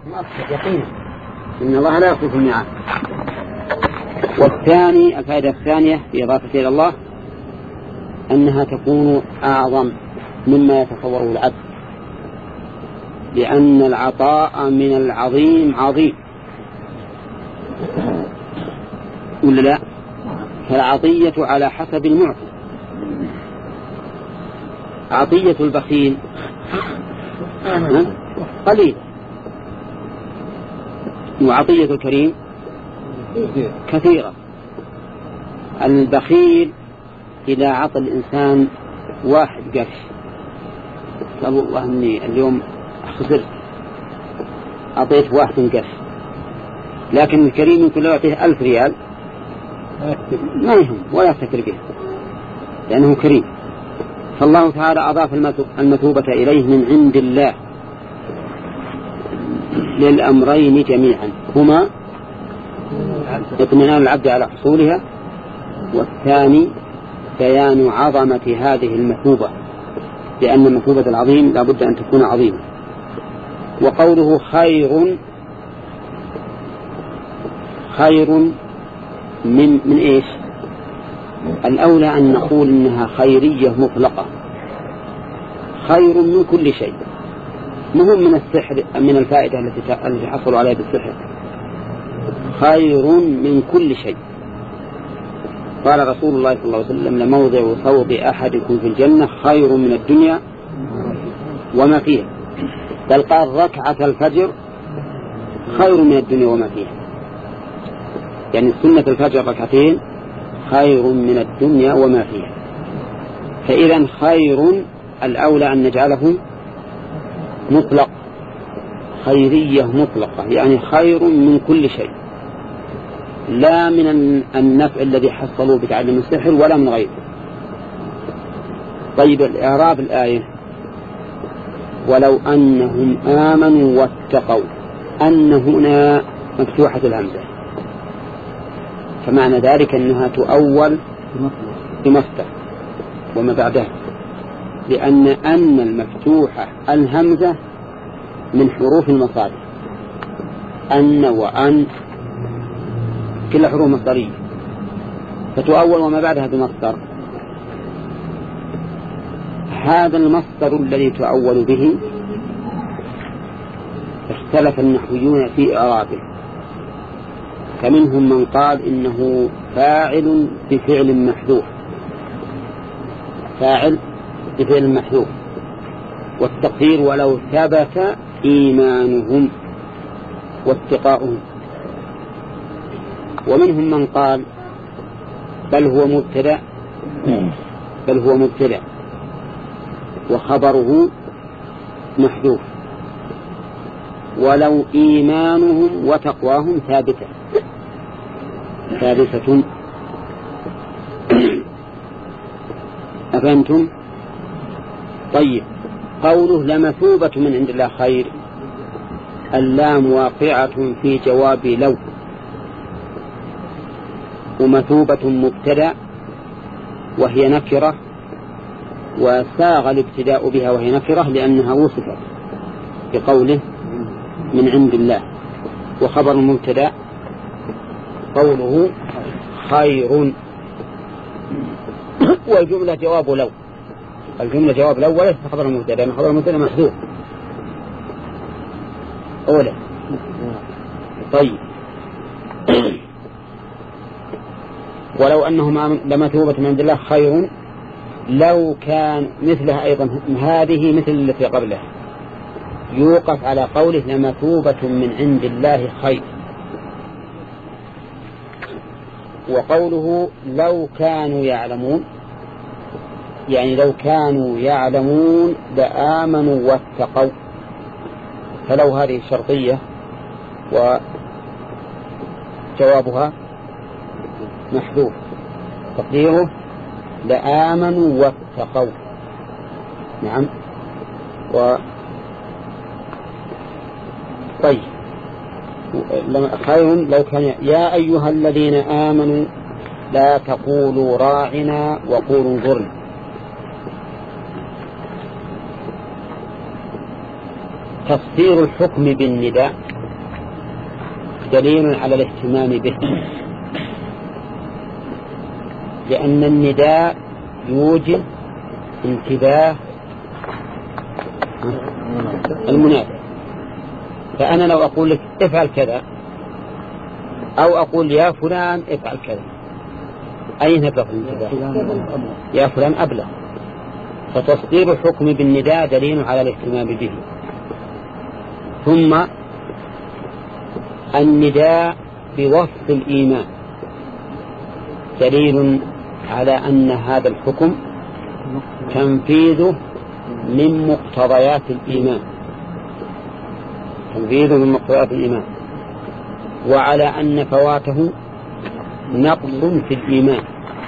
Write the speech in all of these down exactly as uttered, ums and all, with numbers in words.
يقينا إن الله لا يخلف الميعاد. والثاني الفائدة الثانية في إضافة إلى الله أنها تكون أعظم مما يتصوره العبد، لأن العطاء من العظيم عظيم ولا لا؟ فالعطية على حسب المعطي. عطية البخيل قليل، وعطية الكريم كثيرة. البخيل إذا عطى الإنسان واحد قرش قال والله أني اليوم خسرت أعطيت واحد قرش، لكن الكريم يمكن لو يعطيه ألف ريال ما يهم ولا يفتكر به لأنه كريم. فالله تعالى أضاف المثوبة إليه من عند الله للأمرين جميعا، هما اطمئنان العبد على حصولها، والثاني بيان عظمة هذه المثوبة، لأن المثوبة العظيم لا بد أن تكون عظيمة. وقوله خير خير من من إيش؟ الأولى أن نقول إنها خيرية مطلقة، خير من كل شيء، مهم من السحر من الفائدة التي التي حصلوا عليها بالسحر، خير من كل شيء. قال رسول الله صلى الله عليه وسلم لموضع صوت أحدكم في الجنة خير من الدنيا وما فيها، بل قال ركعة الفجر خير من الدنيا وما فيها، يعني سنة الفجر ركعتين خير من الدنيا وما فيها. فإذا خير الأولى أن نجعله مطلق، خيرية مطلقة، يعني خير من كل شيء، لا من النفع الذي حصلوا بتعلم السحر ولا من غيره. طيب الإعراب الآية ولو أنهم آمنوا واتقوا، أن هنا مفتوحة الهمزة، فمعنى ذلك أنها تؤول بمصدر وما بعدها، لأن أن المفتوحة الهمزة من حروف المصادر، أن وأن كل حروف مصدرية، فتؤول وما بعدها بمصدر. هذا المصدر الذي تؤول به اختلف النحويون في إعرابه، فمنهم من قال إنه فاعل بفعل محذوف، فاعل بفعل محذوف، والتقدير ولو ثبت إيمانهم واتقاؤهم. ومنهم من قال بل هو مبتدأ بل هو مبتدأ وخبره محذوف، ولو إيمانهم وتقواهم ثابتة ثابتة. أفهمتم؟ طيب قوله لمثوبة من عند الله خير، اللام واقعة في جواب لو، ومثوبة مبتدأ وهي نكرة، وساغ الابتداء بها وهي نكرة لأنها وصفت بقوله من عند الله. وخبر المبتدأ قوله خير، والجملة جواب لو، الجملة جواب لو وليس خبر المبتدأ، لأن خبر المبتدأ محذوف أولا. طيب ولو أنهم لمثوبة من عند الله خير، لو كان مثلها أيضا هذه مثل التي قبلها يوقف على قوله لمثوبة من عند الله خير. وقوله لو كانوا يعلمون، يعني لو كانوا يعلمون لآمنوا واتقوا، فلو هذه شرطية وجوابها محذوف، تقديره لآمنوا واتقوا. نعم. و طيب خير لو كان يا أيها الذين آمنوا لا تقولوا راعنا وقولوا انظرنا. تفسير الحكم بالنداء دليل على الاهتمام به، لأن النداء يوجب انتباه المنادى. فأنا لو أقول لك افعل كذا أو أقول يا فلان افعل كذا، أين نبلغ الانتباه؟ يا فلان أبلغ. فتصدير الحكم بالنداء دليل على الاهتمام به. ثم النداء بوصف الإيمان دليل على أن هذا الحكم تنفيذه من مقتضيات الإيمان، تنفيذه من مقتضيات الإيمان، وعلى أن فواته نقص في الإيمان،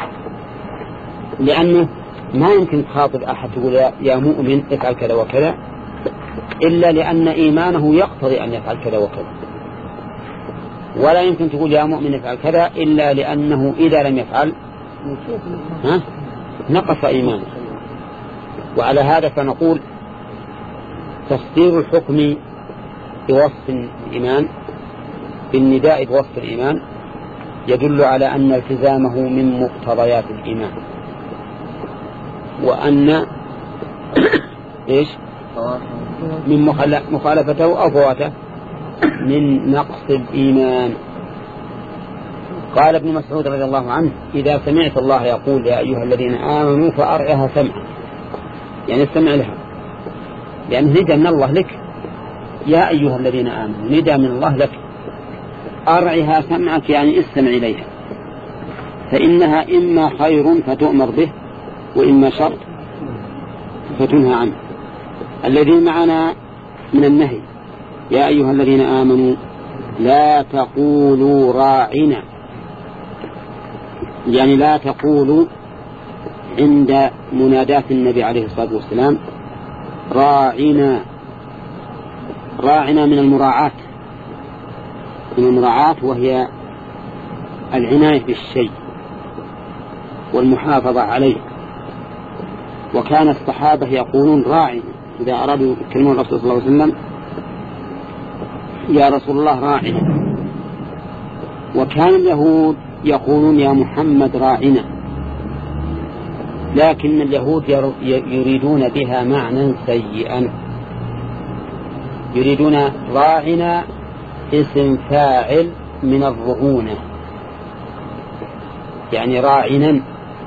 لأنه ما يمكن تخاطب أحد تقول يا مؤمن افعل كذا وكذا إلا لأن إيمانه يقتضي أن يفعل كذا وكذا، ولا يمكن تقول يا مؤمن افعل كذا إلا لأنه إذا لم يفعل ها نقص إيمانه. وعلى هذا فنقول تصدير الحكم بوصف الإيمان بالنداء بوصف الإيمان يدل على أن التزامه من مقتضيات الإيمان، وأن إيش من مخالفته أو فواته من نقص الإيمان. قال ابن مسعود رضي الله عنه إذا سمعت الله يقول يا أيها الذين آمنوا فأرعها سمعا، يعني استمع لها، لأنه ندى من الله لك يا أيها الذين آمنوا، ندى من الله لك، أرعها سمعك يعني استمع إليها، فإنها إما خير فتؤمر به وإما شر فتنهى عنه. الذين معنا من النهي يا أيها الذين آمنوا لا تقولوا راعنا، يعني لا تقولوا عند مناداة النبي عليه الصلاة والسلام راعنا. راعنا من المراعاة، من المراعاة وهي العناية بالشيء والمحافظة عليه. وكان الصحابة يقولون راعنا إذا أرادوا يكلمون الرسول صلى الله عليه وسلم يا رسول الله راعنا. وكان اليهود يقولون يا محمد راعنا، لكن اليهود يريدون بها معنى سيئا، يريدون راعنا اسم فاعل من الرعونة، يعني راعنا.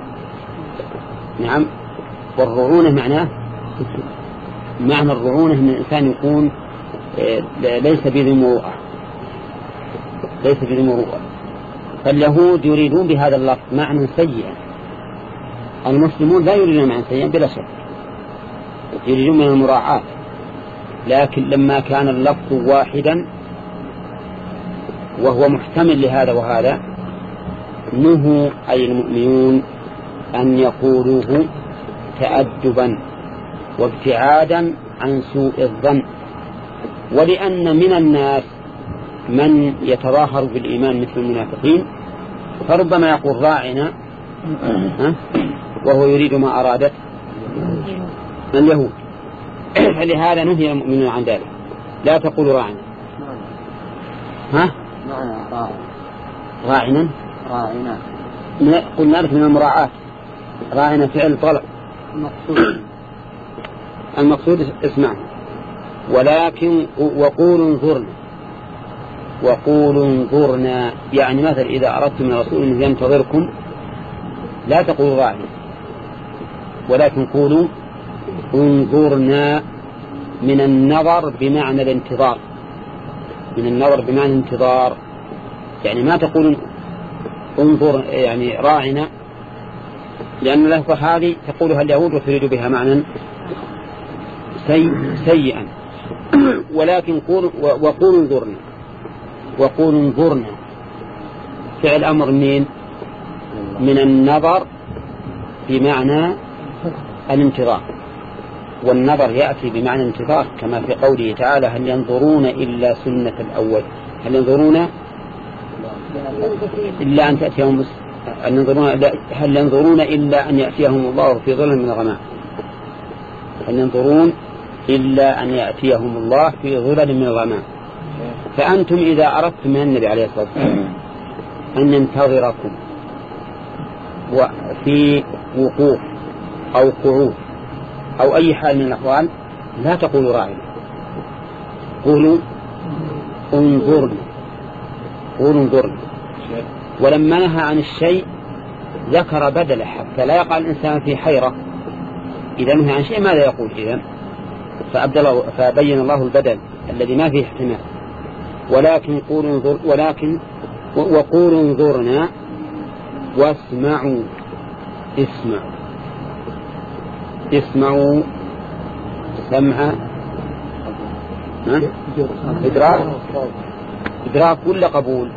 نعم، والرعونة معناه معنى الرعونة أن الإنسان يكون ليس بذي مروءة، ليس بذي مروءة. فاليهود يريدون بهذا اللفظ معنى سيئا، المسلمون لا يريدون معنى سيئا بلا شك، يريدون من المراعاة. لكن لما كان اللفظ واحدا وهو محتمل لهذا وهذا نهوا أي المؤمنون أن يقولوه تأدبا وابتعادا عن سوء الظن. ولأن من الناس من يتظاهر بالإيمان مثل المنافقين، فربما يقول راعنا وهو يريد ما أرادت اليهود. فلهذا نهي المؤمنون عن ذلك، لا تقولوا راعنا. ها راعنا راعنا قلنا لك من المراعاة، راعنا فعل طلب المقصود المقصود اسمع. ولكن وقولوا انظرنا، وقولوا انظرنا يعني مثل إذا أردت من الرسول أن ينتظركم لا تقولوا راعنا، ولكن قولوا انظرنا من النظر بمعنى الانتظار، من النظر بمعنى الانتظار، يعني ما تقول انظر يعني راعنا، لأن اللفظة هذه تقولها اليهود وتريد بها معنى سيء سيئا. ولكن قول وقول انظرنا، وقول انظرنا فعل أمر منين؟ من النظر بمعنى الانتظار، والنظر يأتي بمعنى الانتظار كما في قوله تعالى هل ينظرون إلا سنة الأول، هل ينظرون إلا أن تأتيهم أن ينظرون هل ينظرون إلا أن يأتيهم الله في ظل من الغمام، هل ينظرون إلا أن يأتيهم الله في ظلل من الغمام. فأنتم إذا أردتم من النبي عليه الصلاة والسلام أن ينتظركم وفي وقوف أو قعود أو أي حال من الأحوال لا تقولوا راعنا، قولوا انظرنا، قولوا انظرنا. ولما نهى عن الشيء ذكر بدله حتى لا يقع الإنسان في حيرة. إذا نهى عن شيء ماذا يقول إذن؟ فبين الله البدل الذي ما فيه احتمال. ولكن قولوا انظر ولكن وقولوا انظرنا واسمعوا. اسمعوا اسمعوا سمع إدراك إدراك ولا قبول؟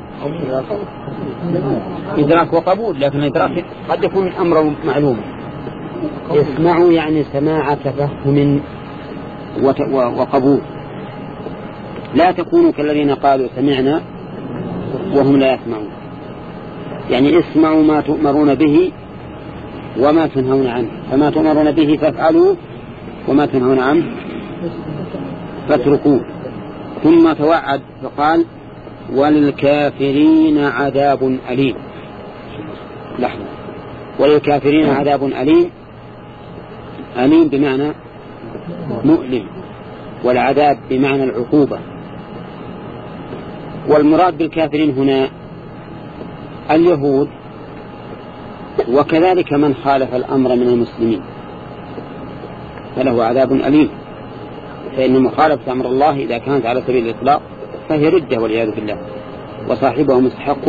إدراك وقبول، لكن الإدراك قد يكون أمر معلوم. اسمعوا يعني سماع تفهم وقبول، لا تكونوا كالذين قالوا سمعنا وهم لا يسمعون. يعني اسمعوا ما تؤمرون به وما تنهون عنه، فما تؤمرون به فافعلوا وما تنهون عنه فاتركوه. ثم توعد فقال وللكافرين عذاب أليم. لحظة، وللكافرين عذاب أليم، أليم بمعنى مؤلم، والعذاب بمعنى العقوبة. والمراد بالكافرين هنا اليهود وكذلك من خالف الأمر من المسلمين فله عذاب أليم، فإن مخالفة أمر الله إذا كانت على سبيل الإطلاق فهي ردة والعياذ بالله، وصاحبه مستحق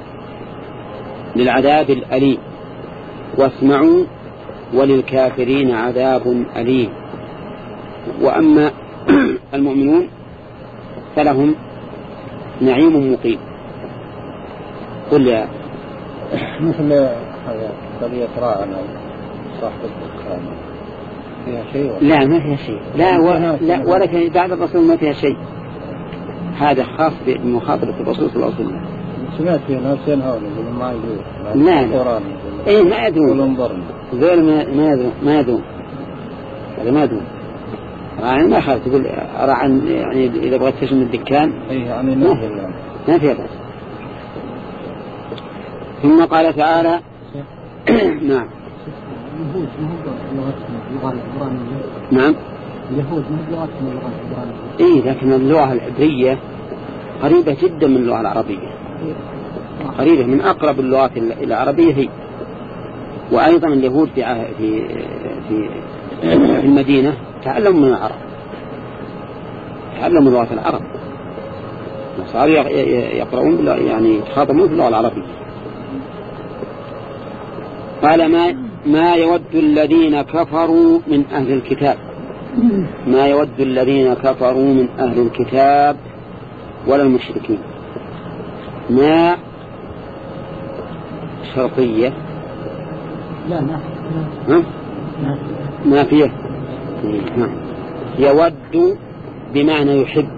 للعذاب الأليم. واسمعوا وللكافرين عذاب أليم. وأما المؤمنون فلهم نعيم مقيم. قل يا مثل قضية راعنا صاحب الدخان فيها شيء؟ لا ما فيها شيء، لا, و... لا ولكن بعد الرسول ما فيها شيء، هذا خاص بمخاطرة الرسول صلى الله عليه وسلم. سمعت فيها ناس ينهون يقولون ما يدور. لا لا ايه ما يدون ذول ما ما يدون ما يدون هذا ما يدون. يعني ما خالف تقول راعن يعني إذا بغيت تشم الدكان ايه يعني ما ما فيها بس. ثم قال تعالى نعم نعم اليهود من لغتهم اللغة العبرانية. إيه لكن اللغة العبرية قريبة جدا من اللغة العربية، قريبة من أقرب اللغات العربية هي. وأيضا اليهود في في في, في المدينة تعلموا من العرب، تعلموا لغة العرب، صاروا يقرؤون يعني يتخاطبون في اللغة العربية. قال ما ما يود الذين كفروا من أهل الكتاب، ما يود الذين كفروا من أهل الكتاب ولا المشركين. ما شرطية لا ما ها؟ ما فيه يود بمعنى يحب،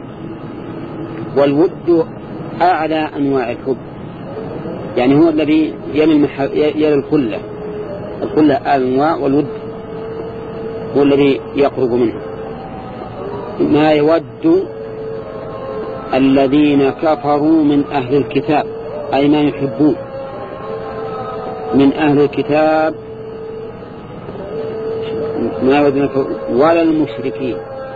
والود أعلى أنواع الحب، يعني هو الذي يلي يلي الكلة، الكلة أنواع، والود هو الذي يقرب منه. ما يود الذين كفروا من أهل الكتاب أي ما يحبون من أهل الكتاب، ما يود ولا المشركين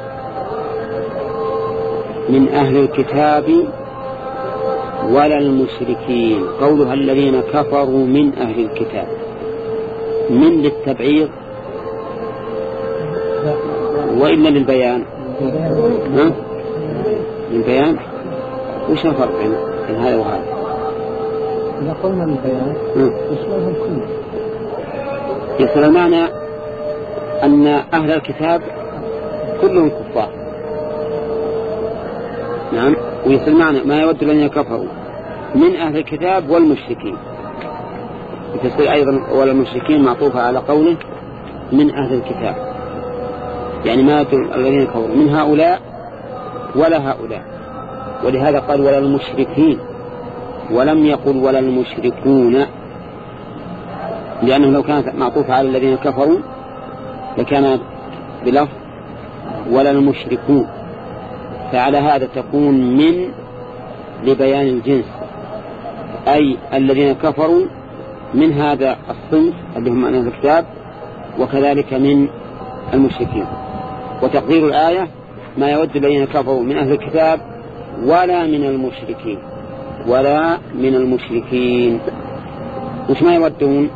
من أهل الكتاب ولا المشركين. قولها الذين كفروا من أهل الكتاب من للتبعيض وإلا للبيان؟ ها؟ للبيان. وش الفرق بين هذا وهذا؟ إذا قلنا للبيان يشملهم كلهم. يصل المعنى أن أهل الكتاب كلهم كفار، نعم. ويصل معنى ما يود الذين كفروا من أهل الكتاب والمشركين، يصل أيضا ولا المشركين معطوفة على قوله من أهل الكتاب، يعني ما يود الذين كفروا من هؤلاء ولا هؤلاء. ولهذا قال ولا المشركين ولم يقل ولا المشركون، لأنه لو كانت معطوفة على الذين كفروا لكان بلفظ ولا المشركون، فعلى هذا تكون من لبيان الجنس، أي الذين كفروا من هذا الصنف اللي هم أهل الكتاب وكذلك من المشركين. وتقدير الآية ما يود الذين كفروا من أهل الكتاب ولا من المشركين، ولا من المشركين. وش ما يودون؟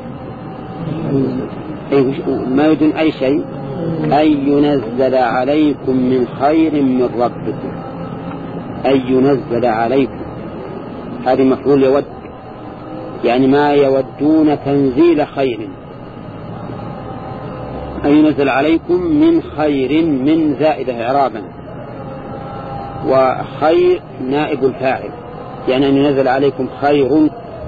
ما يودون أي شيء، أي ينزل عليكم من خير من ربكم، أي ينزل عليكم، هذه مفعول يود، يعني ما يودون تنزيل خير، أي ينزل عليكم من خير، من زائدة إعرابا، وخير نائب الفاعل، يعني أن ينزل عليكم خير.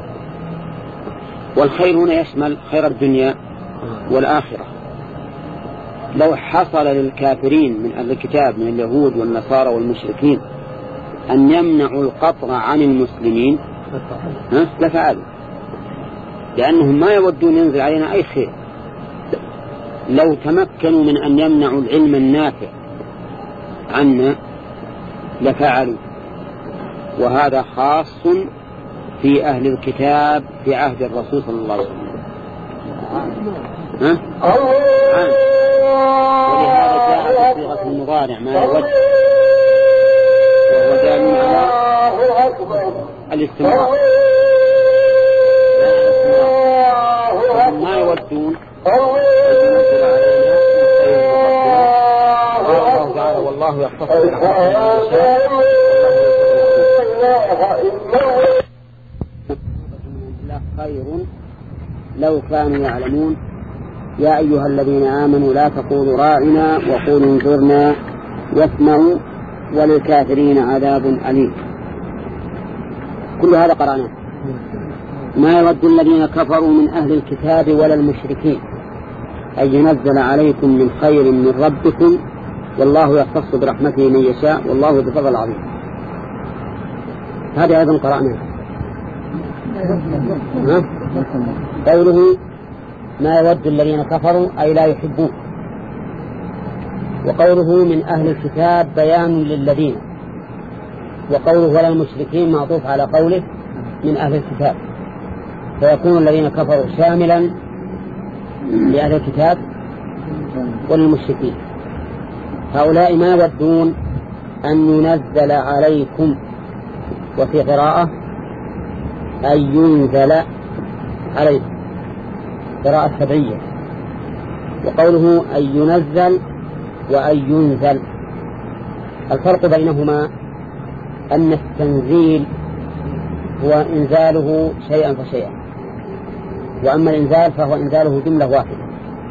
والخير هنا يشمل خير الدنيا والآخرة. لو حصل للكافرين من أهل الكتاب من اليهود والنصارى والمشركين أن يمنعوا القطر عن المسلمين لفعلوا، لأنهم ما يودون ينزل علينا أي خير. لو تمكنوا من أن يمنعوا العلم النافع عنا لفعلوا، وهذا خاص في أهل الكتاب في عهد الرسول صلى الله عليه وسلم. ها؟ ولهذا جاء بصيغة المضارع ما يود، وهو دال على الاستمرار، ما يودون والله يختص خير لو كانوا يعلمون. يا أيها الذين آمنوا لا تقولوا راعنا وقولوا انظرنا واسمعوا وللكافرين عذاب أليم. كل هذا قرأناه. ما يود الذين كفروا من أهل الكتاب ولا المشركين أن ينزل عليكم من خير من ربكم والله يختص برحمته من يشاء والله ذو فضل عظيم. هذا أيضا قرأناه. قوله ما يود الذين كفروا أي لا يحبون، وقوله من أهل الكتاب بيان للذين، وقوله ولا المشركين معطوف على قوله من أهل الكتاب، فيكون الذين كفروا شاملا لأهل الكتاب والمشركين. هؤلاء ما يودون أن ينزل عليكم، وفي قراءة أن ينزل عليكم، قراءة سبعية. وقوله أن ينزل وأن ينزل، الفرق بينهما أن التنزيل هو إنزاله شيئا فشيئا، وأما الإنزال فهو إنزاله جملة واحدة.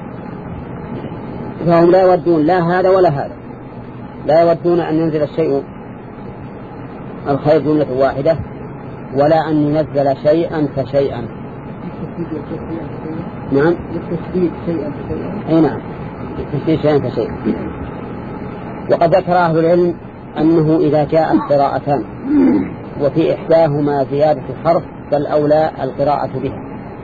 فهم لا يودون لا هذا ولا هذا، لا يودون أن ينزل الشيء الخير جملة واحدة، ولا أن ينزل شيئا فشيئا. نعم للتشديد شيئا فشيئا. أي نعم للتشديد شيئا فشيئا. وقد ذكر أهل العلم أنه إذا جاءت قراءتان وفي إحداهما زيادة حرف فالأولى القراءة بها،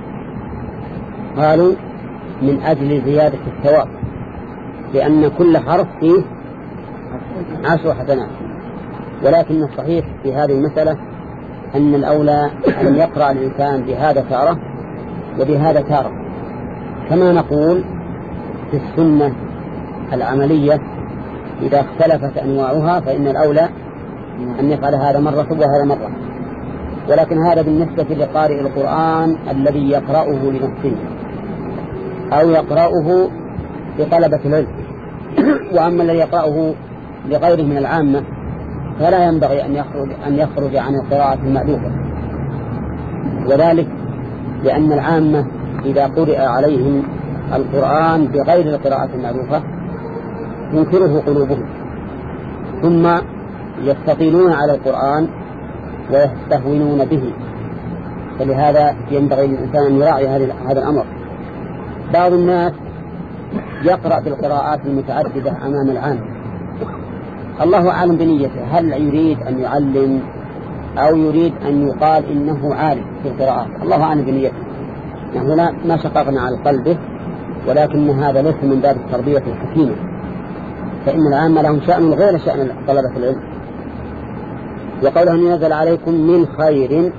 قالوا من أجل زيادة الثواب، لأن كل حرف فيه عشر حسنات. ولكن الصحيح في هذه المسألة أن الأولى أن يقرأ الإنسان بهذا تارة وبهذا تارة، كما نقول في السنة العملية إذا اختلفت أنواعها فإن الأولى أن يفعل هذا مرة وهذا مرة. ولكن هذا بالنسبة لقارئ القرآن الذي يقرأه لنفسه أو يقرأه لطلبة العلم. وأما الذي يقرأه لغيره من العامة فلا ينبغي أن يخرج, أن يخرج عن القراءة المألوفة، وذلك لأن العامة إذا قرأ عليهم القرآن بغير القراءة المألوفة ينكره قلوبهم، ثم يستطيلون على القرآن ويستهونون به. فلهذا ينبغي للإنسان أن يراعي هذا الأمر. بعض الناس يقرأ بالقراءات المتعددة أمام العام، الله أعلم بنيته، هل يريد أن يعلم أو يريد أن يقال إنه عالم في القراءات، الله أعلم بنيته. نحن لا ما شققنا على قلبه، ولكن هذا ليس من باب التربية الحكيمة، فإن العامة لهم شأن غير شأن طلبة العلم. وقوله أن ينزل عليكم من خير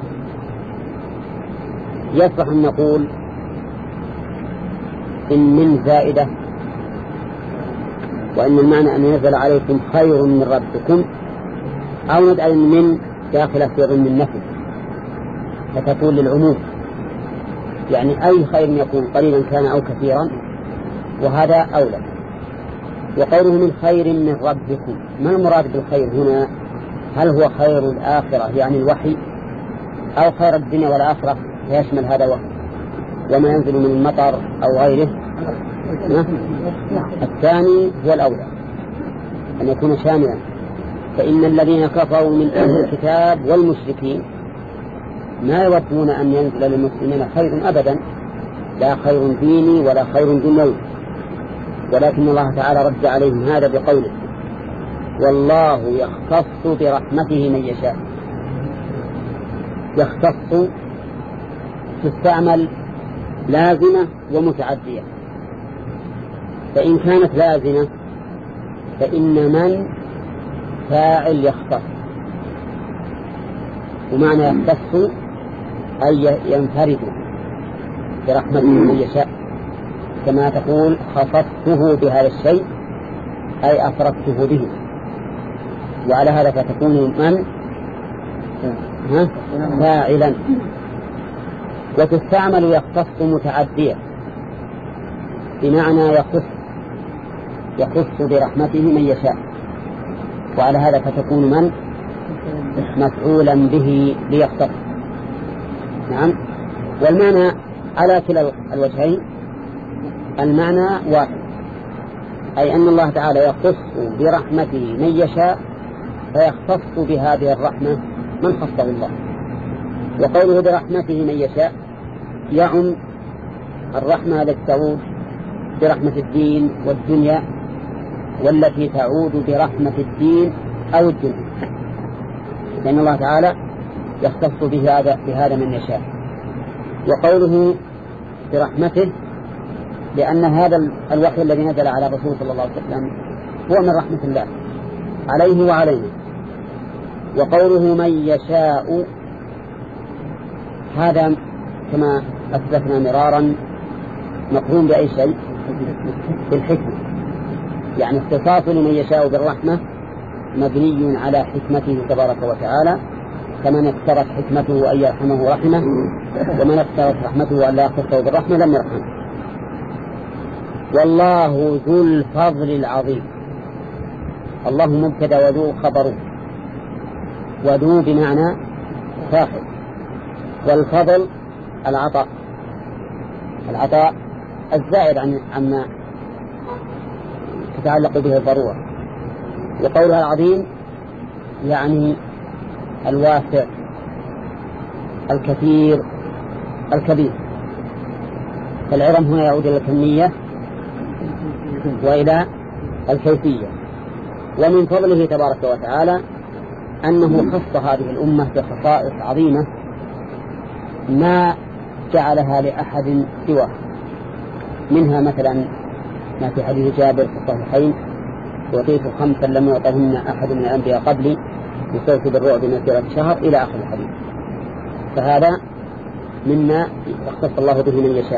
يصح أن نقول إن من زائدة، وإن المعنى أن ينزل عليكم خير من ربكم، أو ندعي أن من داخلة في ضمن النفي فتكون للعموم، يعني أي خير يكون قليلا كان أو كثيرا، وهذا أولى. وقوله من خير من ربكم، ما المراد بالخير هنا؟ هل هو خير الآخرة يعني الوحي، أو خير الدنيا والآخرة فيشمل هذا وحي وما ينزل من المطر أو غيره؟ الثاني هو الأولى أن يكون شاملا، فإن الذين كفروا من أهل الكتاب والمشركين ما يودون أن ينزل للمسلمين خير أبدا، لا خير ديني ولا خير دنيوي، ولكن الله تعالى رد عليهم هذا بقوله والله يختص برحمته من يشاء. يختص تستعمل لازمة ومتعدية، فإن كانت لازمة فإن من فاعل يختص، ومعنى يختص أي ينفرد برحمته من يشاء، كما تقول خصصته بهذا الشيء أي أفردته به، وعلى هذا فتكون من فاعلا. وتستعمل يختص متعدية بمعنى يخص يخص برحمته من يشاء، وعلى هذا فتكون من مفعولا به ليختص. نعم. والمعنى على كلا الوجهين المعنى واحد، أي أن الله تعالى يختص برحمته من يشاء فيختص بهذه الرحمة من خصه الله. وقوله برحمته من يشاء يعم الرحمة التي تعود برحمة الدين والدنيا، والتي تعود برحمة الدين أو الدنيا، لأن الله تعالى يختص بهذا بهذا من يشاء. وقوله برحمته لأن هذا الوحي الذي نزل على رسول صلى الله عليه وسلم هو من رحمة الله عليه وعلينا. وقوله من يشاء هذا كما أثبتنا مرارا مقرون بأي شيء؟ بالحكمة، يعني اختصاص لمن يشاء بالرحمة مبني على حكمته تبارك وتعالى، كمن اقترت حكمته أن يرحمه رحمه، ومن اقترت رحمته أن لا يختصه بالرحمة لم يرحمه. والله ذو الفضل العظيم، الله مبتدا وذو خبره، وذو بمعنى صاحب، والفضل العطاء العطاء الزائد عن عما تتعلق به الضرورة. وقولها العظيم يعني الواسع الكثير الكبير، فالعظم هنا يعود إلى الكمية وإلى الكيفية. ومن فضله تبارك وتعالى أنه خص هذه الأمة بخصائص عظيمة ما جعلها لأحد سواه، منها مثلا ما في حديث جابر في الصحيحين وأعطيت خمسا لم يعطهن أحد من الأنبياء قبلي يستوفي بالرعب مسيرة شهر إلى آخر الحديث، فهذا مما يختص الله به من يشاء.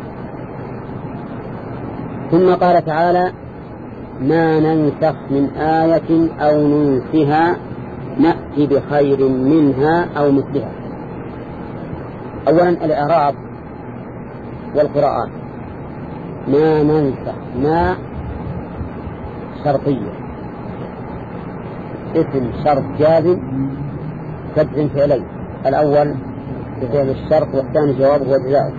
ثم قال تعالى ما ننسخ من آية أو ننسها نأتي بخير منها أو مثلها. أولا الإعراب والقراءات. ما ننسخ ما شرطية، اسم شرط جازم تجزم فعلين، الأول بفعل الشرط والثاني جوابه وجزاؤه.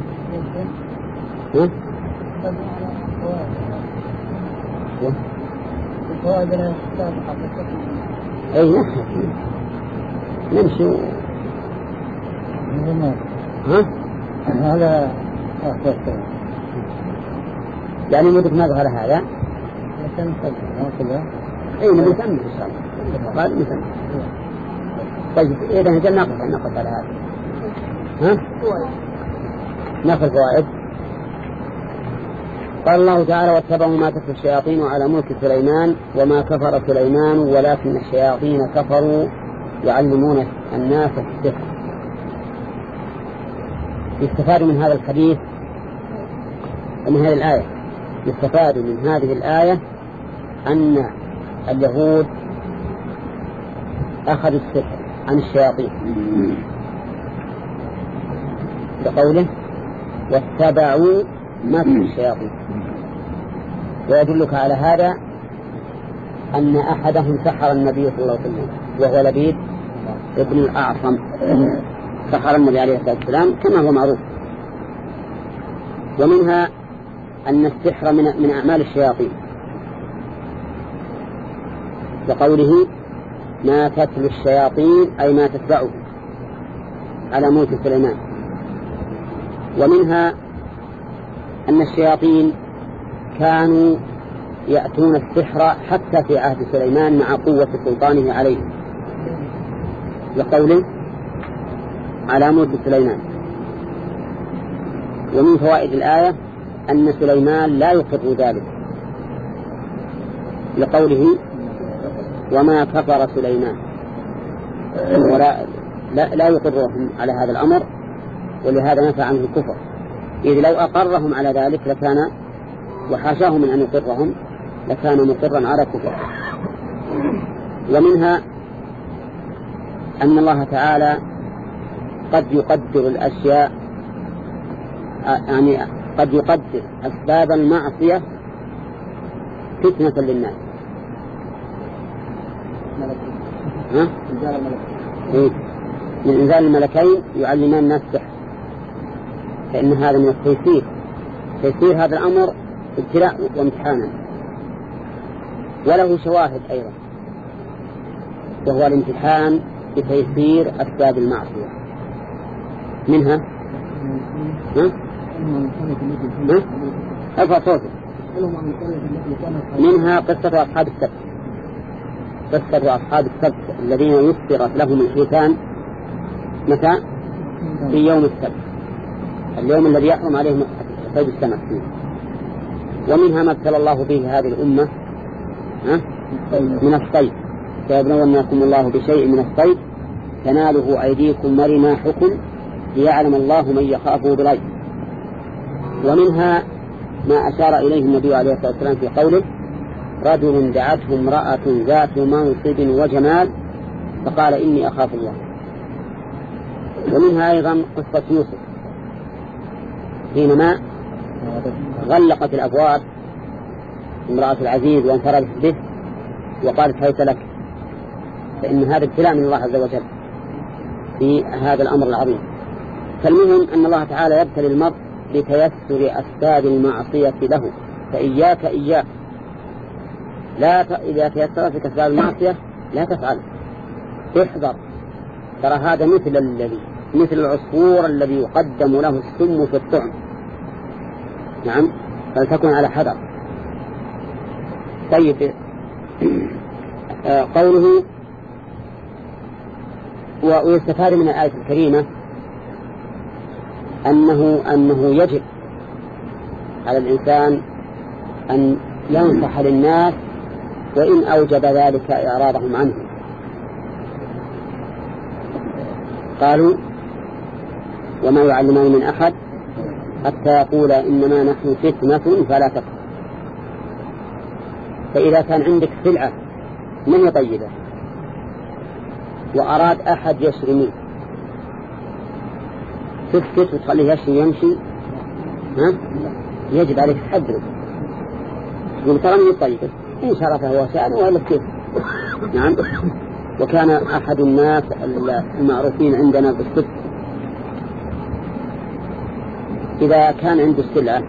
أي نمشي ها هذا يعني مدك نظهر هذا اي نبي نسمي ان شاء الله قال نسمي. طيب اذا نجي ناقص ناقص على هذا ها ناخذ فوائد. قال الله تعالى واتبعوا ما تتلو الشياطين على ملك سليمان وما كفر سليمان ولكن الشياطين كفروا يعلمون الناس السحر. يستفاد من هذا الحديث من هذه الآية يستفاد من هذه الآية أن اليهود أخذوا السحر عن الشياطين بقوله واتبعوا ما في الشياطين. ويدلك على هذا أن أحدهم سحر النبي صلى الله عليه وسلم وهو لبيد ابن الأعصم، سحر النبي عليه الصلاة والسلام كما هو معروف. ومنها أن السحر من, من أعمال الشياطين وقوله ما تتلو الشياطين أي ما تتبعه على موت سليمان. ومنها أن الشياطين كانوا يأتون السحر حتى في عهد سليمان مع قوة سلطانه عليه لقوله على موت سليمان. ومن فوائد الآية أن سليمان لا يقر ذلك لقوله وما كفر سليمان، ولا لا, لا يقرهم على هذا الأمر، ولهذا نفى عنه الكفر، إذ لو أقرهم على ذلك لكان وحاشاه من أن يقرهم لكان مقرا على كفر. ومنها أن الله تعالى قد يقدر الأشياء، يعني قد يقدر أسباب المعصية فتنة للناس. ها؟ إيه؟ من إنزال الملكين يعلمان الناس السحر، فإن هذا من التيسير. تيسير هذا الأمر ابتلاء وامتحانا، وله شواهد أيضا، وهو الامتحان بتيسير أسباب المعصية. منها ها؟ ها؟ أرفع صوتك. منها قصة أصحاب السبت، قصة أصحاب السبت الذين يسرت لهم الحيتان متى؟ في يوم السبت، اليوم الذي يحرم عليهم صيد السمك فيه. ومنها ما ابتلى الله به هذه الأمة ها؟ من الصيد، فيبلونكم الله بشيء من الصيد تناله أيديكم ورماحكم ليعلم الله من يخافه بالغيب. ومنها ما أشار إليه النبي عليه الصلاة والسلام في قوله رجل دعته امرأة ذات منصب وجمال فقال إني أخاف الله. ومنها أيضا قصة يوسف حينما غلقت الأبواب امرأة العزيز وانفردت به وقالت هيت لك، فإن هذا ابتلاء من الله عز وجل في هذا الأمر العظيم. فالمهم أن الله تعالى يبتلي المرء بتيسر أسباب المعصية له، فإياك إياك لا ت... إذا تيسرت لك أسباب المعصية لا تفعل، احذر. ترى هذا مثل الذي مثل العصفور الذي يقدم له السم في الطعم، نعم، فلتكن على حذر. طيب قوله ويستفاد من الآية الكريمة أنه أنه يجب على الإنسان أن ينصح للناس وإن أوجب ذلك إعراضهم عنه. قالوا وما يعلمان من أحد حتى يقول إنما نحن فتنة فلا تكفر. فإذا كان عندك سلعة من هي طيبة وأراد أحد يشري منه تسكت وتخليه يشري يمشي؟ ها؟ يجب عليك تحذره، تقول ترى من طيبة إن شرف هو شأنه وإلا كيف. نعم. وكان أحد الناس المعروفين عندنا بالصدق إذا كان عنده السلعة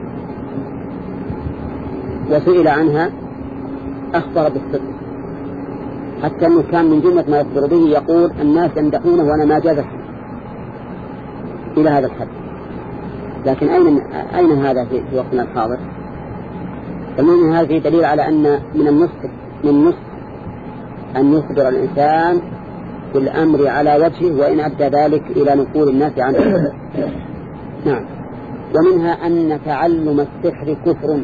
وسئل عنها أخبر بالصدق، حتى أنه كان من جملة ما يخبر به يقول الناس يمدحونه وأنا ما جازت إلى هذا الحد. لكن أين أين هذا في وقتنا الحاضر؟ فمن هذا فيه دليل على أن من النصح من النصح أن يخبر الإنسان بالأمر على وجهه وإن أدى ذلك إلى نفور الناس عنه. نعم. ومنها أن تعلم السحر كفر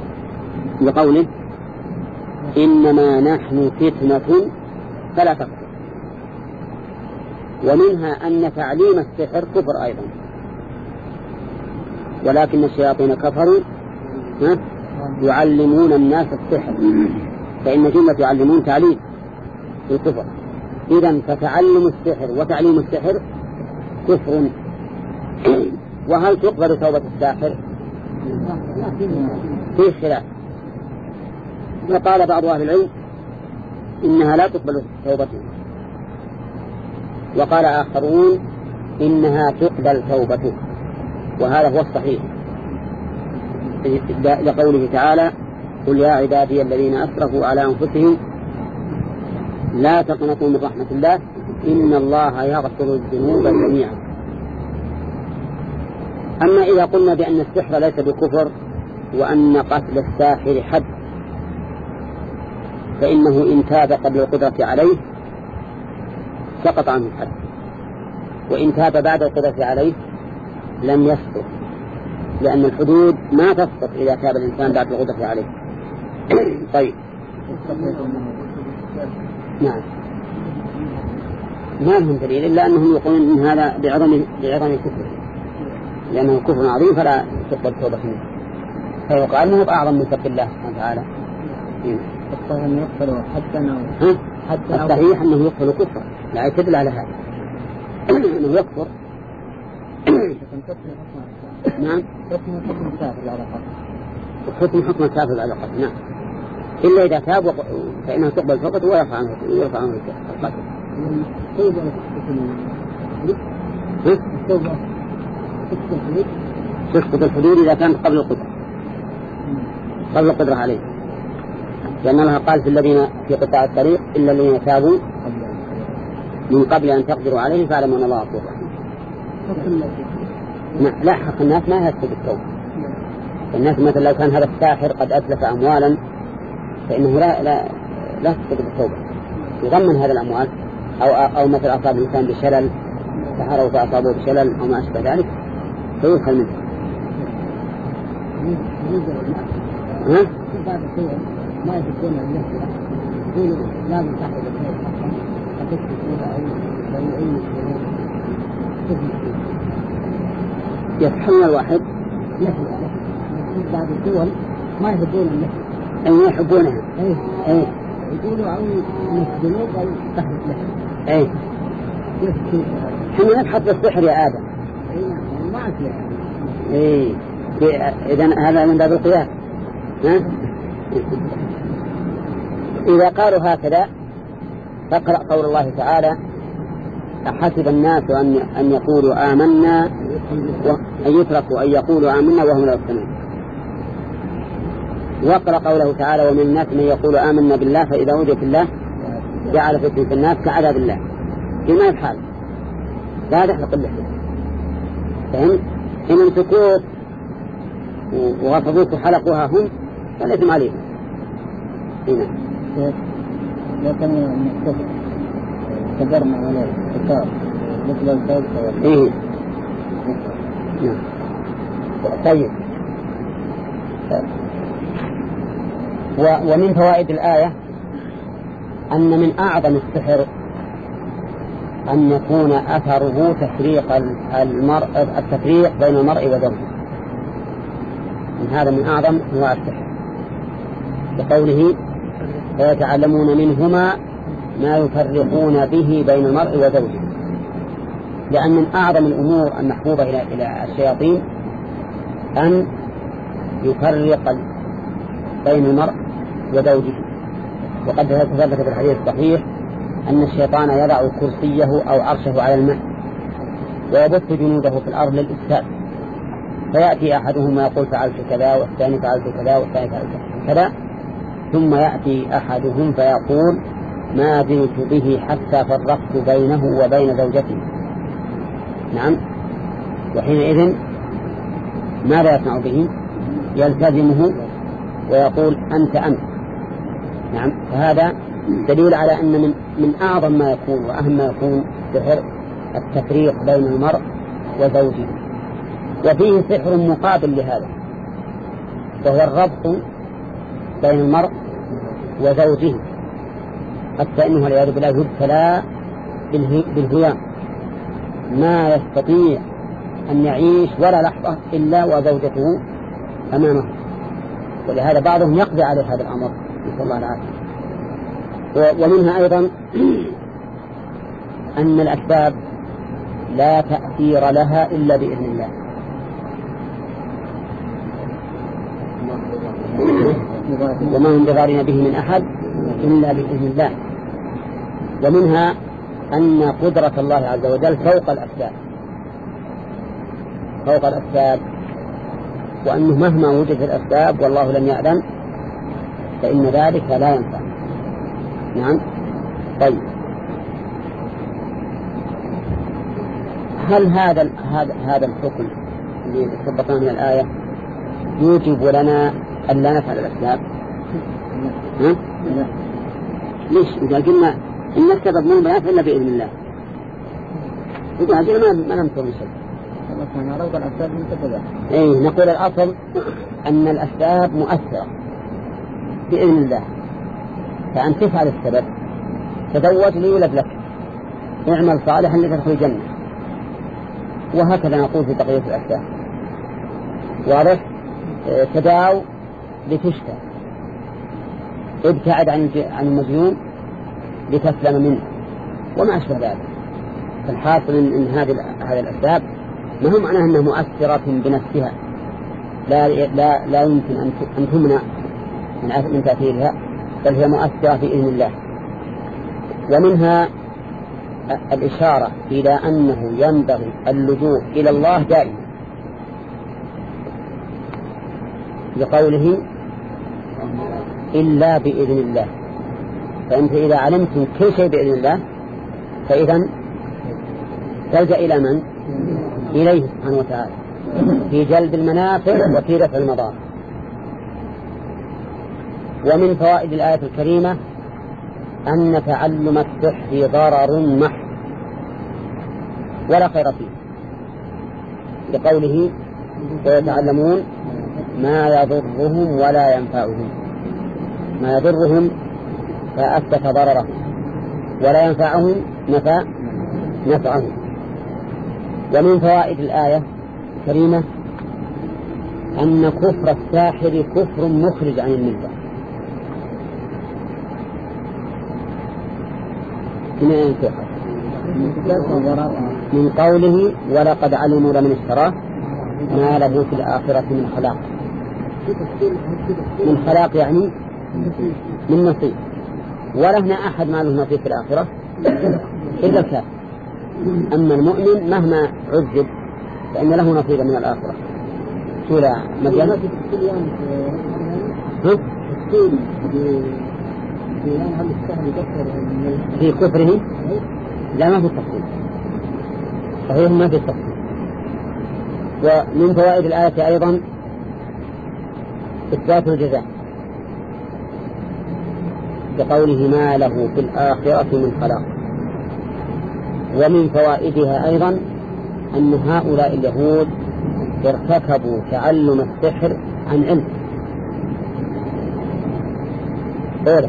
لقوله إنما نحن فتنة فلا تكفر. ومنها أن تعليم السحر كفر أيضا، ولكن الشياطين كفروا يعلمون الناس السحر، فإن جملة يعلمون تعليم الكفر. إذن فتعلم السحر وتعليم السحر كفر. وهل تقبل توبة الساحر؟ في خلاف، وقال بعض أهل العلم إنها لا تقبل توبته، وقال آخرون إنها تقبل توبته، وهذا هو الصحيح لقوله تعالى: قل يا عبادي الذين أسرفوا على أنفسهم لا تقنطوا من رحمة الله إن الله يغفر الذنوب جميعا. أما إذا قلنا بأن السحر ليس بكفر وأن قتل الساحر حد، فإنه إن تاب قبل القدرة عليه سقط عنه الحد، وإن تاب بعد القدرة عليه لم يسقط، لأن الحدود ما تسقط إذا تاب الإنسان بعد القدرة عليه. طيب نعم، ما لهم دليل إلا أنهم يقولون إن هذا بعظم بعظم كفر، لأنه كفر عظيم فلا تقبل توبة منه، فيقال أنه أعظم من سب الله سبحانه وتعالى. الصحيح أنه يقتل حتى أنه حتى الصحيح أنه يقتل كفر، لا يدل على هذا أنه يكفر. نعم، حكم حكم الكافر على قتل، حكم حكم الكافر على قتل، نعم، إلا إذا تاب فإنه تقبل توبته ويرفع عنه ويرفع عنه القتل. تسقط الحدود إذا كانت قبل القدرة قبل القدرة عليه، لأن الله قال في الذين في قطاع الطريق إلا الذين تابوا من قبل أن تقدروا عليه فاعلموا أن الله غفور رحيم. لا، حق الناس ما يسقط التوبة. الناس مثلا لو كان هذا الساحر قد أتلف أموالا فإنه لا لا لا تسقط التوبة، يضمن هذا الأموال، أو أو مثل أصاب الإنسان بشلل سحره فأصابه بشلل أو ما أشبه ذلك فيدخل منه. ها؟ ما يفكرون عن نفسه يقولوا لازم تحت الخير حتى يفحمون الواحد بعض الدول ما يحبون النفس، أي يحبونها، أي أي يقولوا أو الذنوب أو تحت النفس، أي حنا نبحث بالسحر يا آدم. أي نعم ما أكيد. إيه إذن هذا من باب القياس. ها؟ إذا قالوا هكذا فاقرأ قول الله تعالى: أحسب الناس أن أن يقولوا آمنا وأن يتركوا أن يقولوا آمنا وهم لا يفتنون. واقرأ قوله تعالى: ومن الناس من يقول آمنا بالله فإذا وجد الله جعل فتنة الناس كعذاب الله. بما يفعل لا تحلق اللحية، فهم؟ إن امسكوك وغصبوك وحلقوها هم فليتم عليهم. هنا لكن قدرنا عليه كتاب مثل الباب. إيه نعم. طيب، ومن فوائد الآية أن من أعظم السحر أن يكون أثره تفريق المرء التفريق بين المرء وزوجه. من هذا من أعظم أنواع السحر، بقوله: فيتعلمون منهما ما يفرقون به بين المرء وزوجه. لأن من أعظم الأمور المحبوبة إلى إلى الشياطين أن يفرق بين المرء وزوجه. وقد ثبت في الحديث الصحيح أن الشيطان يضع كرسيه أو عرشه على الماء ويبث جنوده في الأرض للإفساد، فيأتي أحدهم ويقول فعلت كذا، والثاني فعلت كذا، والثاني فعلت كذا، ثم يأتي أحدهم فيقول ما زلت به حتى فرقت بينه وبين زوجته. نعم، وحينئذ ماذا يصنع به؟ يلتزمه ويقول أنت أنت. نعم، فهذا دليل على أن من, من أعظم ما يكون وأهم ما يكون سحر التفريق بين المرء وزوجه. وفيه سحر مقابل لهذا وهو الربط بين المرء وزوجه، حتى إنه والعياذ بالله يبتلى بالهيام ما يستطيع أن يعيش ولا لحظة إلا وزوجته أمامه، ولهذا بعضهم يقضي عليه هذا الأمر، نسأل الله العافية. ومنها أيضا أن الأسباب لا تأثير لها إلا بإذن الله، وما هم بضارين به من أحد إلا بإذن الله. ومنها أن قدرة الله عز وجل فوق الأسباب، فوق الأسباب، وأنه مهما وجد الأسباب والله لم يعلم فإن ذلك لا ينفع. نعم. طيب، هل هذا هذا هذا الحكم اللي استنبطناه من الآية يوجب لنا أن لا نفعل الأسباب؟ ها؟ ليش؟ إذا قلنا إن السبب مو بينفع إلا بإذن الله، إذا قلنا ما ما نمتون شيء. إيه، نقول الأصل أن الأسباب مؤثرة بإذن الله، فأن تفعل السبب، تزوج ليولد لك، اعمل صالحا لتدخل الجنة، وهكذا نقول في بقية الأسباب. واضح؟ تداو لتشفى، ابتعد عن عن المجنون لتسلم منه، وما أشبه ذلك. فالحاصل إن هذه هذه الأسباب ما هو معناها أنها مؤثرة بنفسها، لا لا لا يمكن أن أن تمنع من من تأثيرها، بل هي مؤثرة بإذن الله. ومنها الإشارة إلى أنه ينبغي اللجوء إلى الله دائما، لقوله إلا بإذن الله. فأنت إذا علمتم كل شيء بإذن الله فإذا تلجأ إلى من؟ إليه سبحانه وتعالى في جلب المنافع وفي دفع المضار. ومن فوائد الآية الكريمة أن تعلم السحر ضرر محض ولا خير فيه، لقوله ويتعلمون ما يضرهم ولا ينفعهم. ما يضرهم فأثبت ضرره، ولا ينفعهم نفع نفعهم. ومن فوائد الآية الكريمة أن كفر الساحر كفر مخرج عن الملة. من قوله ولقد علموا لمن اشتراه ما له في الآخرة من خلاق. من خلاق يعني من نصيب، ولهنا أحد ما له نصيب في الآخرة إلا الكافر. أما المؤمن مهما عذب فإن له نصيب من الآخرة. شو لا مجال في كفره؟ لا، ما في التفصيل، صحيح ما في التفصيل. ومن فوائد الآية أيضا إثبات الجزاء، بقوله ما له في الآخرة من خلاق. ومن فوائدها أيضا أن هؤلاء اليهود ارتكبوا تعلم السحر عن علم. أولا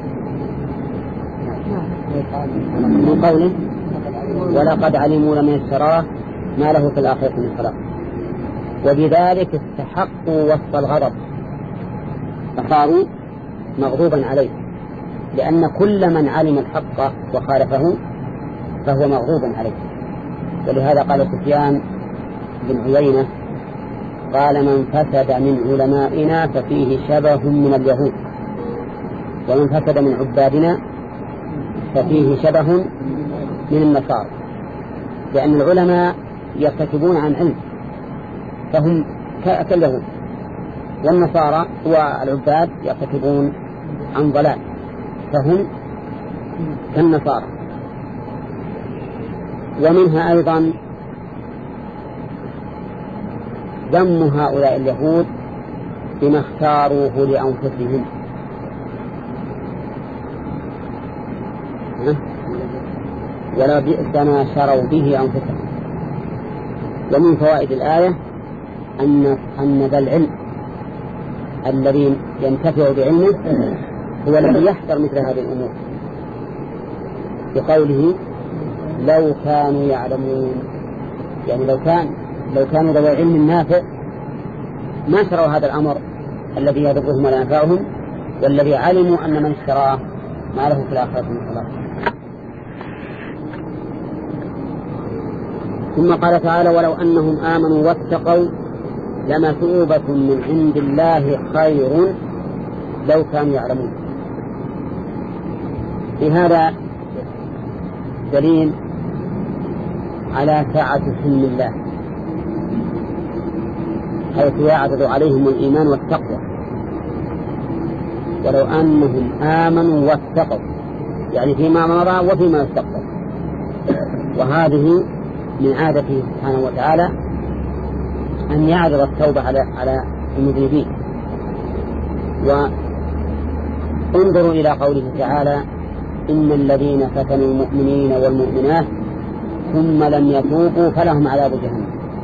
من قوله ولقد علموا لمن اشتراه ما له في الآخرة من خلاق، وبذلك استحقوا وصف الغضب فصاروا مغضوبا عليه، لأن كل من علم الحق وخالفه فهو مغضوب عليه. ولهذا قال سفيان بن عيينة قال من فسد من علمائنا ففيه شبه من اليهود، ومن فسد من عبادنا ففيه شبه من النصارى، لأن العلماء يرتكبون عن علم فهم كاليهود، والنصارى والعباد يرتكبون عن ضلال فهم كالنصارى. ومنها أيضا ذم هؤلاء اليهود بما اختاروه لأنفسهم، ولا بئس ما شروا به أنفسهم. ومن فوائد الآية أن أن ذا العلم الذي ينتفع بعلمه هو الذي يحذر مثل هذه الأمور، بقوله لو كانوا يعلمون يعني لو كان لو كانوا ذوي علم نافع ما شروا هذا الأمر الذي يضرهم ولا ينفعهم، والذي علموا أن من اشتراه ما له في الآخرة من خلاق. ثم قال تعالى: ولو أنهم آمنوا واتقوا لمثوبة من عند الله خير لو كانوا يعلمون. في هذا دليل على سعة حلم الله، حيث يعرض عليهم الإيمان والتقوى. ولو أنهم آمنوا واتقوا، يعني فيما مضى وفيما يستقبل. وهذه من عادته سبحانه وتعالى أن يعرض التوبة على على المذنبين. وانظروا إلى قوله تعالى: إن الذين فتنوا المؤمنين والمؤمنات ثم لم يتوبوا فلهم عذاب جهنم.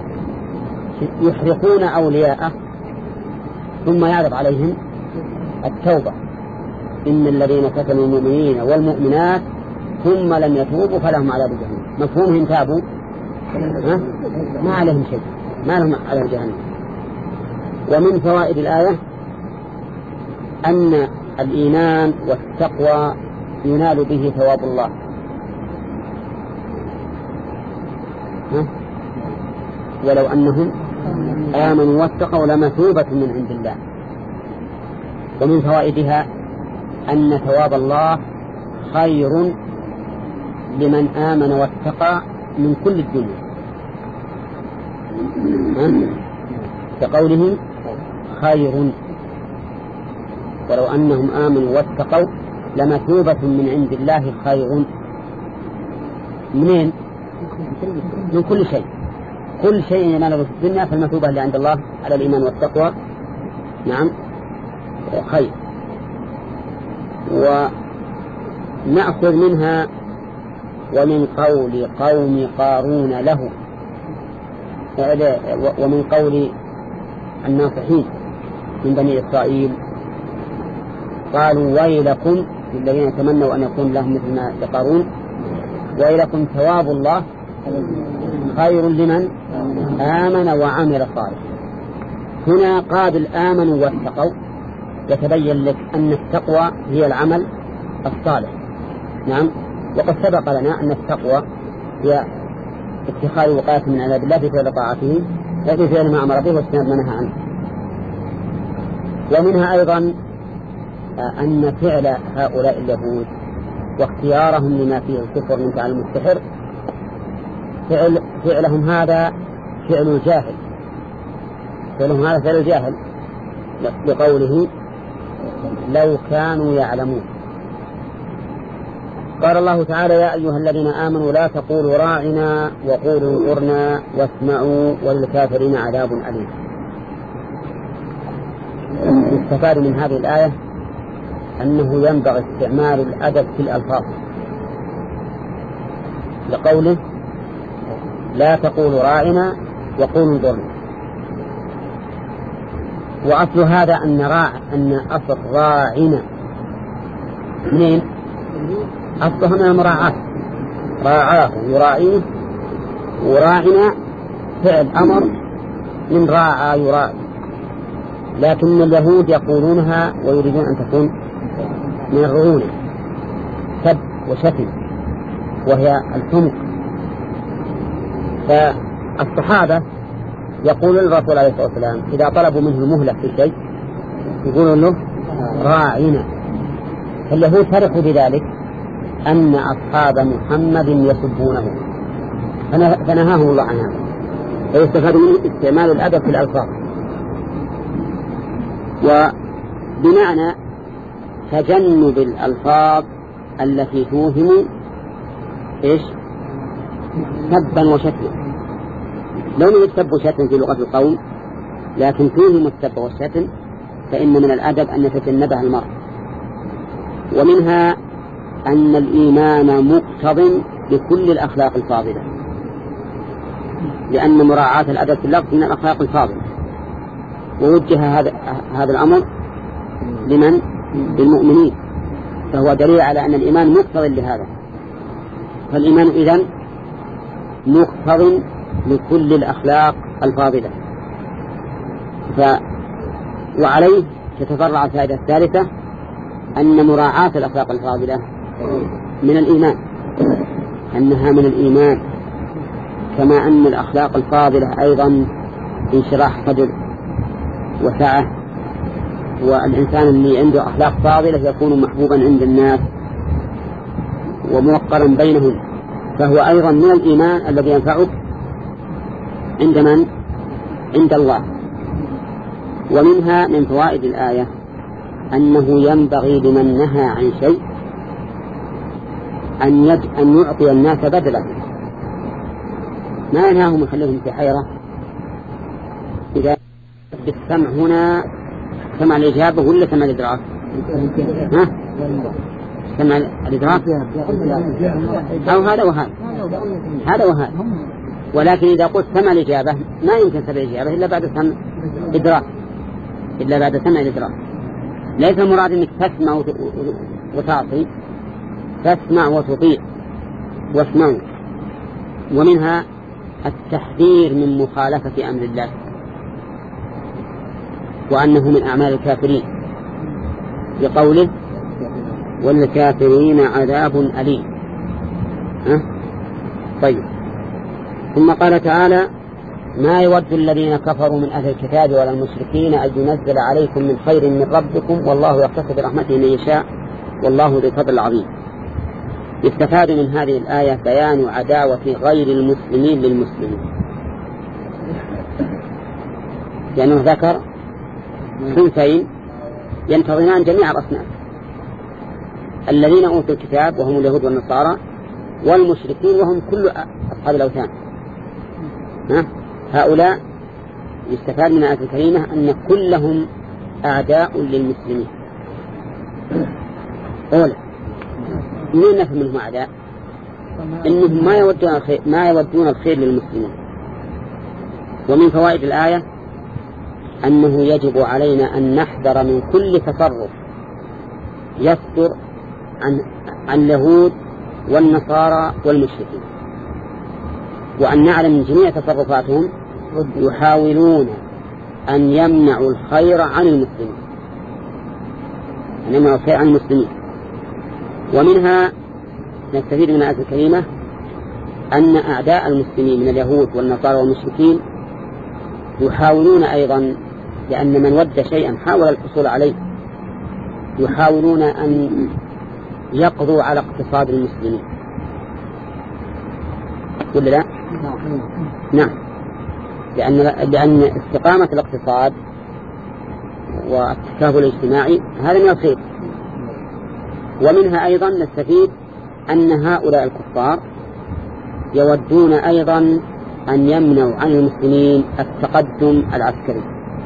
يحرقون أولياءه ثم يعرض عليهم التوبة. إن الذين فتنوا المؤمنين والمؤمنات ثم لم يتوبوا فلهم عذاب جهنم. مفهومهم تابوا ما عليهم شيء، ما لهم عذاب جهنم. ومن فوائد الآية أن الإيمان والتقوى ينال به ثواب الله. ها؟ ولو أنهم آمنوا واتقوا لمثوبة من عند الله. ومن فوائدها أن ثواب الله خير لمن آمن واتقى من كل الدنيا، كقوله خير. ولو أنهم آمنوا واتقوا لمثوبة من عند الله خير. منين؟ من كل شيء. كل شيء يناله في الدنيا فالمثوبة اللي عند الله على الإيمان والتقوى نعم خير. ونأخذ منها ومن قول قوم قارون له، ومن قول الناصحين من بني إسرائيل قالوا: ويلكم الذين تمنوا أن يكون لهم مثل ما لقارون، ويلكم ثواب الله خير لمن آمن وعمل صالحا. هنا قابل آمنوا واتقوا، يتبين لك أن التقوى هي العمل الصالح. نعم. وقد سبق لنا أن التقوى هي اتخاذ وقاية من عذاب الله في فعل طاعته، في فعل ما أمر به واجتناب ما نهى عنه. ومنها أيضا أن فعل هؤلاء اليهود واختيارهم لما فيه الكفر من تعلم السحر فعل فعلهم هذا فعل الجاهل، فعلهم هذا فعل الجاهل، لقوله: لو كانوا يعلمون. قال الله تعالى: يا أيها الذين آمنوا لا تقولوا راعنا وقولوا انظرنا واسمعوا وللكافرين عذاب أليم. يستفاد من هذه الآية أنه ينبغي استعمال الأدب في الألفاظ، لقوله: لا تقولوا راعنا وقولوا انظرنا. وأصل هذا أن راع أن أصل راعنا منين؟ أصله من المراعاة، راعاه يراعيه، وراعنا فعل أمر من راعى يراعي. لكن اليهود يقولونها ويريدون أن تكون من الرعونة، سب وشتم، وهي الحمق. فالصحابة يقول للرسول عليه الصلاة والسلام إذا طلبوا منه المهلة في شيء يقولون له راعنا. فاليهود فرحوا بذلك أن أصحاب محمد يسبونه، فنهاهم الله عنها. فيستفاد منه استعمال الأدب في الألفاظ، وبمعنى تجنب الألفاظ التي توهم إيش؟ سبا وشتما. لو لم يتسب شتما في لغة القوم لكن توهم السب والشتم فإن من الأدب أن يتجنبها المرء. ومنها أن الإيمان مقتض لكل الأخلاق الفاضلة، لأن مراعاة الأدب في اللفظ من الأخلاق الفاضلة. ووجه هذا هذا الأمر لمن؟ للمؤمنين، فهو دليل على أن الإيمان مقتض لهذا. فالإيمان إذن مقتض لكل الأخلاق الفاضلة. ف... وعليه تتفرع الفائدة الثالثة أن مراعاة الأخلاق الفاضلة من الإيمان، أنها من الإيمان، كما أن الأخلاق الفاضلة أيضا انشراح صدر وسعة، والإنسان اللي عنده أخلاق فاضلة يكون محبوبا عند الناس وموقرا بينهم، فهو أيضا من الإيمان الذي ينفعك عند من؟ عند الله. ومنها من فوائد الآية أنه ينبغي لمن نهى عن شيء أن, يج... أن يعطي الناس بدله، ما ينهاهم ويخليهم في حيرة. إذا بالسمع هنا سمع الإجابة ولا سمع الإدراك؟ ها؟ سمع الإدراك أو هذا وهذا هذا وهذا، ولكن إذا قلت سمع الإجابة ما يمكن سمع الإجابة إلا بعد سمع إدراك، إلا بعد سمع الإدراك. ليس المراد أنك تسمع وتعطي، تسمع وتطيع واسمعوا. ومنها التحذير من مخالفة أمر الله، وأنه من أعمال الكافرين بقوله والكافرين عذاب أليم. أه؟ طيب، ثم قال تعالى ما يود الذين كفروا من أهل الكتاب ولا المشركين أن ينزل عليكم من خير من ربكم والله يختص برحمته من يشاء والله ذو الفضل العظيم. يستفاد من هذه الآية بيان عداوة غير المسلمين للمسلمين، لأنه ذكر صنفين ينتظمان جميع الأصناف: الذين أوتوا الكتاب وهم اليهود والنصارى، والمشركين وهم كل أصحاب الأوثان. هؤلاء يستفاد من الآية الكريمة أن كلهم أعداء للمسلمين. أولا، من نفهم منهم أعداء؟ إنهم ما يودون الخير, ما يودون الخير للمسلمين. ومن فوائد الآية أنه يجب علينا أن نحذر من كل تصرف يصدر عن, عن اليهود والنصارى والمشركين، وأن نعلم من جميع تصرفاتهم يحاولون أن يمنعوا الخير عن المسلمين، أن يمنعوا الخير عن المسلمين. ومنها نستفيد من الآية الكريمة أن أعداء المسلمين من اليهود والنصارى والمشركين يحاولون أيضا، لأن من ود شيئا حاول الحصول عليه، يحاولون أن يقضوا على اقتصاد المسلمين، ولا لا؟ نعم، لأن, لأن استقامة الاقتصاد والتكافل الاجتماعي هذا من الخير. ومنها أيضا نستفيد أن هؤلاء الكفار يودون أيضا أن يمنعوا عن المسلمين التقدم العسكري،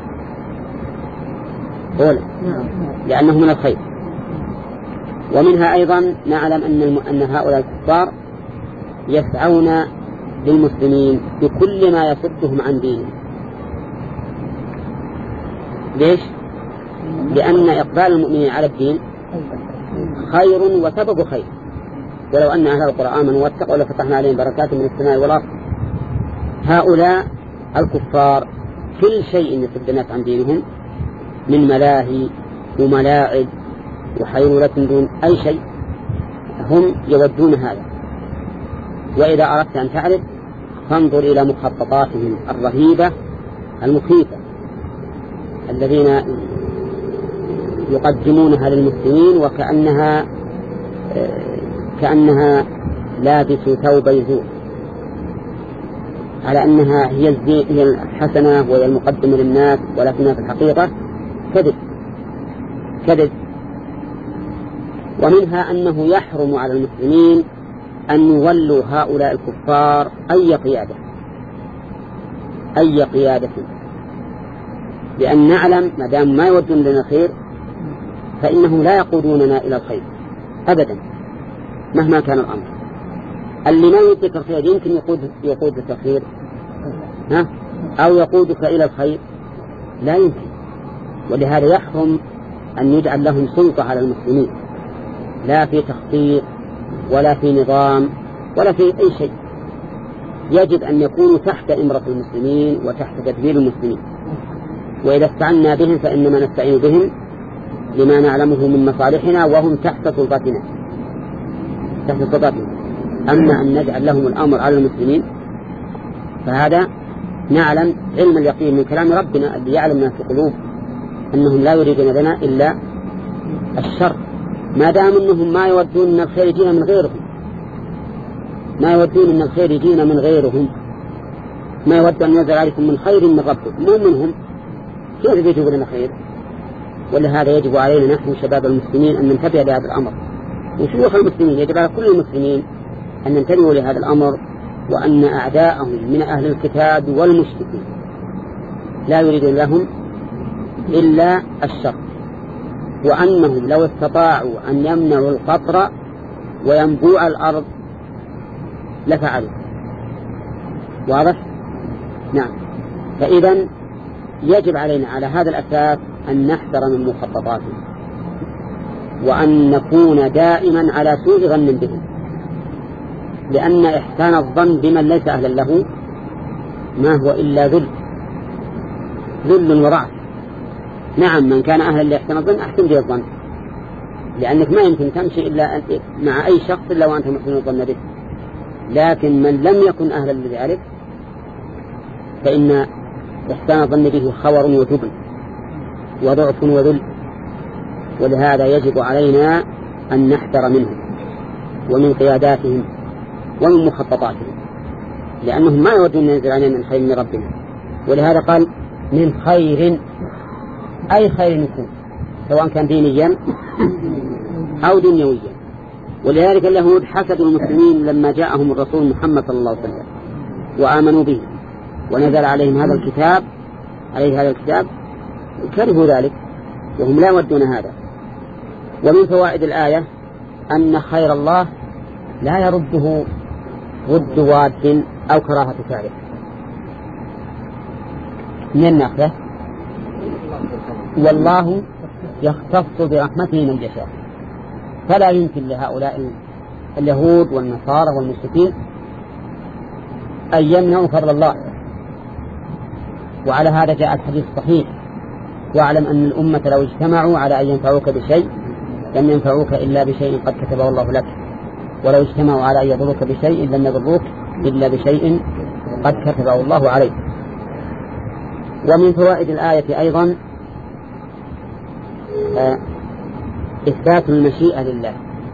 أولا لأنه من الخير. ومنها أيضا نعلم أن, أن هؤلاء الكفار يسعون للمسلمين بكل ما يصدهم عن دينهم. ليش؟ لأن إقبال المؤمنين على الدين خير وسبب خير، ولو أن أهل القرى آمنوا واتقوا لفتحنا عليهم بركات من السماء والأرض. هؤلاء الكفار كل شيء يصد الناس عن دينهم من ملاهي وملاعب وحيولة دون أي شيء، هم يودون هذا. وإذا أردت أن تعرف فانظر إلى مخططاتهم الرهيبة المخيفة الذين يقدمونها للمسلمين وكأنها كأنها لابس ثوب يزور، على أنها هي هي الحسنة وهي المقدمة للناس، ولكنها في الحقيقة كذب كذب. ومنها أنه يحرم على المسلمين أن يولوا هؤلاء الكفار أي قيادة أي قيادة لأن نعلم ما دام ما يودون لنا خير فإنه لا يقودوننا إلى الخير أبدا مهما كان الأمر. اللي ما يودك الخير يمكن يقود يقودك الخير ها أو يقودك إلى الخير لا يمكن. ولهذا يحرم أن يجعل لهم سلطة على المسلمين، لا في تخطيط ولا في نظام ولا في أي شيء. يجب أن يكونوا تحت إمرة المسلمين وتحت تدبير المسلمين، وإذا استعنا بهم فإنما نستعين بهم لما نعلمه من مصالحنا وهم تحت سلطتنا تحت سلطتنا. أما أن نجعل لهم الأمر على المسلمين فهذا نعلم علم اليقين من كلام ربنا الذي يعلم ما في قلوب أنهم لا يريدون لنا إلا الشر، ما دام أنهم ما يودون أن الخير يجينا من غيرهم، ما يودون أن الخير يجينا من غيرهم، ما يود أن ينزل عليكم من خير من ربكم مو منهم، كيف يجيبوا لنا خير؟ ولهذا يجب علينا نحن شباب المسلمين أن ننتبه لهذا الأمر، وشيوخ المسلمين يجب على كل المسلمين أن ننتبهوا لهذا الأمر، وأن أعداءهم من أهل الكتاب والمشركين لا يريدون لهم إلا الشر، وأنهم لو استطاعوا أن يمنعوا القطر وينبوع الأرض لفعلوا. واضح؟ نعم. فإذا يجب علينا على هذا الأساس أن نحذر من مخططاتهم، وأن نكون دائما على سوء ظن بهم، لأن إحسان الظن بمن ليس أهلا له ما هو إلا ذل ذل ورعب. نعم من كان أهلا لإحسان الظن أحسن به الظن، لأنك ما يمكن تمشي إلا مع أي شخص إلا وأنت محسن الظن به، لكن من لم يكن أهلا لذلك فإن إحسان الظن به خور وجبن وضعف وذل. ولهذا يجب علينا أن نحذر منهم ومن قياداتهم ومن مخططاتهم، لأنهم ما يودون أن ينزل علينا من خير من ربنا. ولهذا قال من خير، أي خير يكون سواء كان دينيا أو دنيويا. ولذلك اليهود حسدوا المسلمين لما جاءهم الرسول محمد صلى الله عليه وسلم وآمنوا به ونزل عليهم هذا الكتاب عليه هذا الكتاب كرهوا ذلك وهم لا يودون هذا. ومن فوائد الآية أن خير الله لا يرده رد واد أو كراهة فعله. من الناحية والله يختص برحمته من يشاء، فلا يمكن لهؤلاء اليهود والنصارى والمشركين أن يمنعوا فضل الله. وعلى هذا جاء الحديث الصحيح: واعلم أن الأمة لو اجتمعوا على أن ينفعوك بشيء لم ينفعوك إلا بشيء قد كتبه الله لك، ولو اجتمعوا على أن يضروك بشيء لم يضروك إلا بشيء قد كتبه الله عليك. ومن فوائد الآية أيضا إثبات المشيئة لله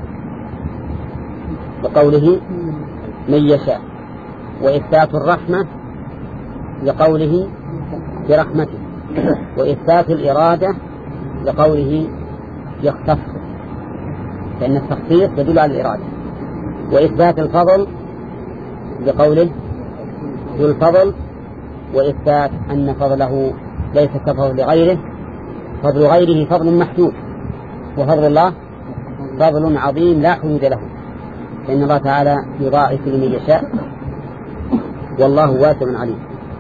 بقوله من يشاء، وإثبات الرحمة لقوله برحمته، وإثبات الإرادة لقوله يختص، فإن التخصيص يدل على الإرادة، وإثبات الفضل لقوله ذو الفضل، وإثبات أن فضله ليس كفضل لغيره، فضل غيره فضل محدود وفضل الله فضل عظيم لا حدود له، فإن الله تعالى يضاعف لمن يشاء والله واسع عليم.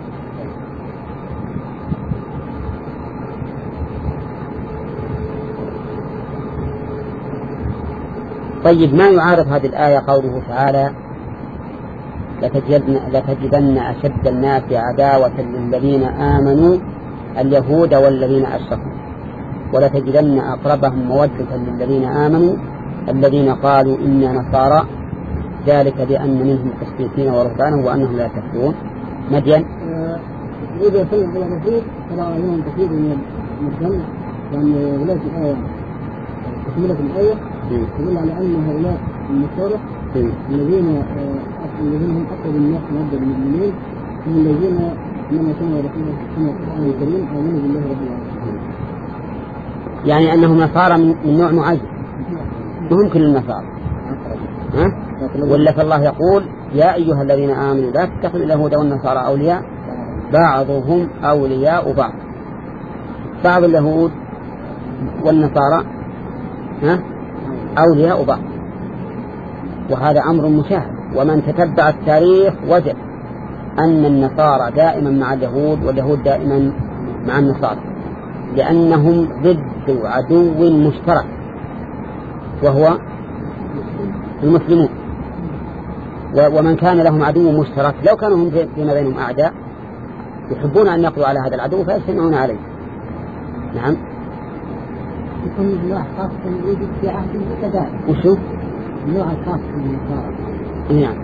طيب ما يعارض هذه الآية قوله تعالى لتجدن, لتجدن أشد الناس عداوة للذين آمنوا اليهود والذين أشركوا ولتجدن أقربهم مودة للذين آمنوا الذين قالوا إنا نصارى ذلك بأن منهم قسيسين ورهبانا وأنهم لا يستكبرون. مدين إذا سمع على الرسول ترى لهم كثير من الجنة، لأن ولاة الآية تكملة الآية تدل على أن هؤلاء النصارى الذين الذين هم أقرب الناس مودة للمؤمنين هم الذين لما سمعوا رسول الله القرآن الكريم آمنوا بالله رب العالمين، يعني أنهم نصارى من نوع معين وهم كل النصارى. ها؟ ولا فالله يقول يا أيها الذين آمنوا لا تتخذوا اليهود والنصارى أولياء بعضهم أولياء بعض. بعض اليهود والنصارى ها أولياء بعض، وهذا أمر مشاهد، ومن تتبع التاريخ وجد أن النصارى دائما مع اليهود واليهود دائما مع النصارى، لأنهم ضد عدو مشترك وهو المسلمون. ومن كان لهم عدو مشترك لو كانوا هم فيما بينهم أعداء يحبون أن يقضوا على هذا العدو فيجتمعون عليه. نعم. يكون النوع خاص يوجد في عهد المتداول. وشو؟ النوع الخاص من النصارى. نعم.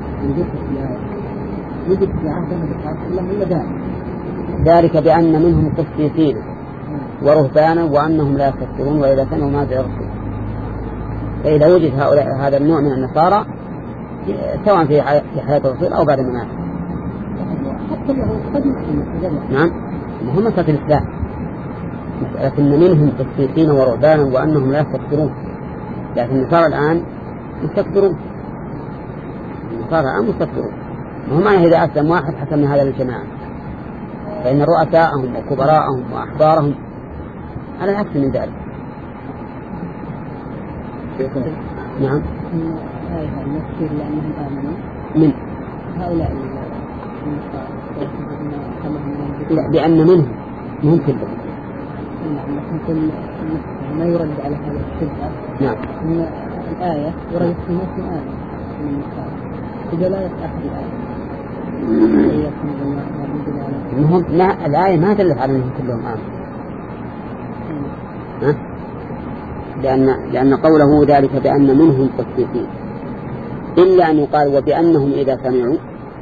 يوجد في عهد المتداول. ذلك بأن منهم قسيسين ورهبانا وأنهم لا يستكبرون وإذا سمعوا ما يرسلون. فإذا وجد هؤلاء هذا النوع من النصارى سواء في حياة الرسول أو بعد مماته. نعم. هم مسألة الإسلام، مسألة أن منهم قسيسين ورهبانا وأنهم لا يستكبرون، لكن النصارى الآن مستكبرون. النصارى الآن مستكبرون. وهم إذا أسلم واحد حسن هذا الجماعة، فإن رؤساءهم وكبراءهم وأحبارهم على العكس من ذلك. نعم. من هؤلاء لا بأن منهم مهم كلهم. ما يرد على هذا الشبهة. نعم. أن الآية ورد في نفس الآية من النصارى بدلالة آخر الآية. منهم لا الآية ما دلت على أنهم كلهم آمنوا. ها؟ لأن لأن قوله ذلك بأن منهم قسيسين إلا أن يقال وبأنهم إذا سمعوا.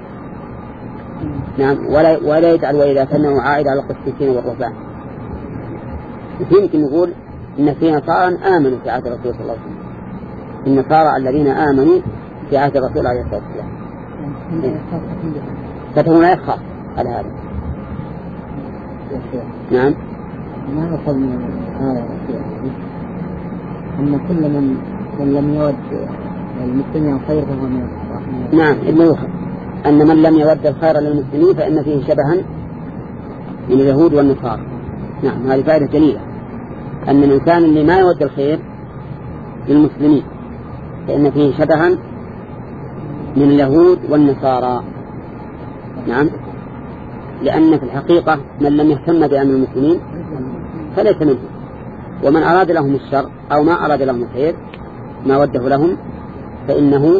نعم. ولا ولا يجعل وإذا سمعوا عائد على القسيسين والرهبان. يمكن نقول إن في نصارى آمنوا في عهد الرسول صلى الله عليه وسلم، النصارى الذين آمنوا في عهد الرسول عليه الصلاة والسلام. فتكون لا يخاف على هذا. نعم. ما نقول من الآية أن كل من من لم يود المسلمين خير فهو من الرحمن. نعم. إنه أن من لم يود الخير للمسلمين فإن فيه شبها من اليهود والنصارى. نعم. هذه فائدة جليلة، أن الإنسان اللي ما يود الخير للمسلمين فإن فيه شبها من اليهود والنصارى. نعم. لأن في الحقيقة من لم يهتم بأمر المسلمين فليس منهم، ومن أراد لهم الشر أو ما أراد لهم الخير ما وده لهم فإنه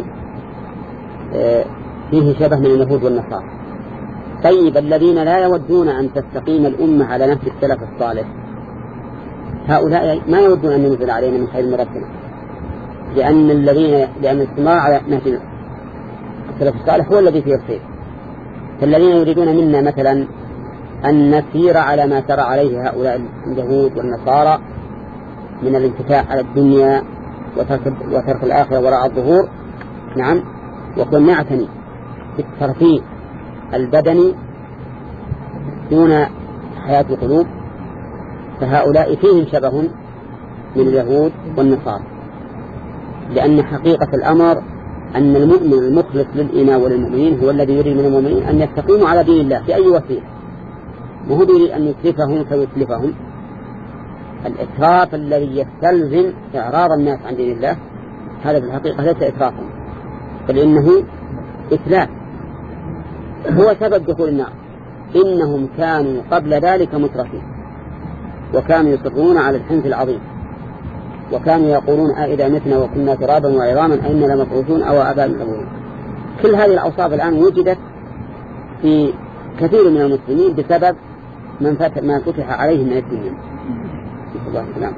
فيه شبه من اليهود والنصارى. طيب الذين لا يودون أن تستقيم الأمة على نفس السلف الصالح هؤلاء ما يودون أن ينزل علينا من خير من ربنا، لأن الذين لأن الاستمرار على نهج السلف الصالح هو الذي فيه الخير. فالذين يريدون منا مثلا أن نسير على ما سار عليه هؤلاء اليهود والنصارى من الانفتاح على الدنيا وترك, وترك الآخرة وراء الظهور. نعم. وكن نعتني بالترفيه البدني دون حياة القلوب، فهؤلاء فيهم شبه من اليهود والنصارى، لأن حقيقة الأمر أن المؤمن المخلص للإيمان وللمؤمنين هو الذي يريد من المؤمنين أن يستقيموا على دين الله في أي وسيلة، وهو يريد أن يتلفهم فيتلفهم. الإتراف الذي يستلزم إعراض الناس عن دين الله هذا في الحقيقة ليس إترافا، بل إنه إتلاف، هو سبب دخول النار. إنهم كانوا قبل ذلك مترفين وكانوا يصرون على الحنث العظيم، وكانوا يقولون أئذا متنا وكنا ترابا وعظاما أئنا لمبعوثون أو آباؤنا الأولون. كل هذه الأوصاف الآن وجدت في كثير من المسلمين بسبب من فتح ما فتح عليهم من الدين. نسأل الله السلامة.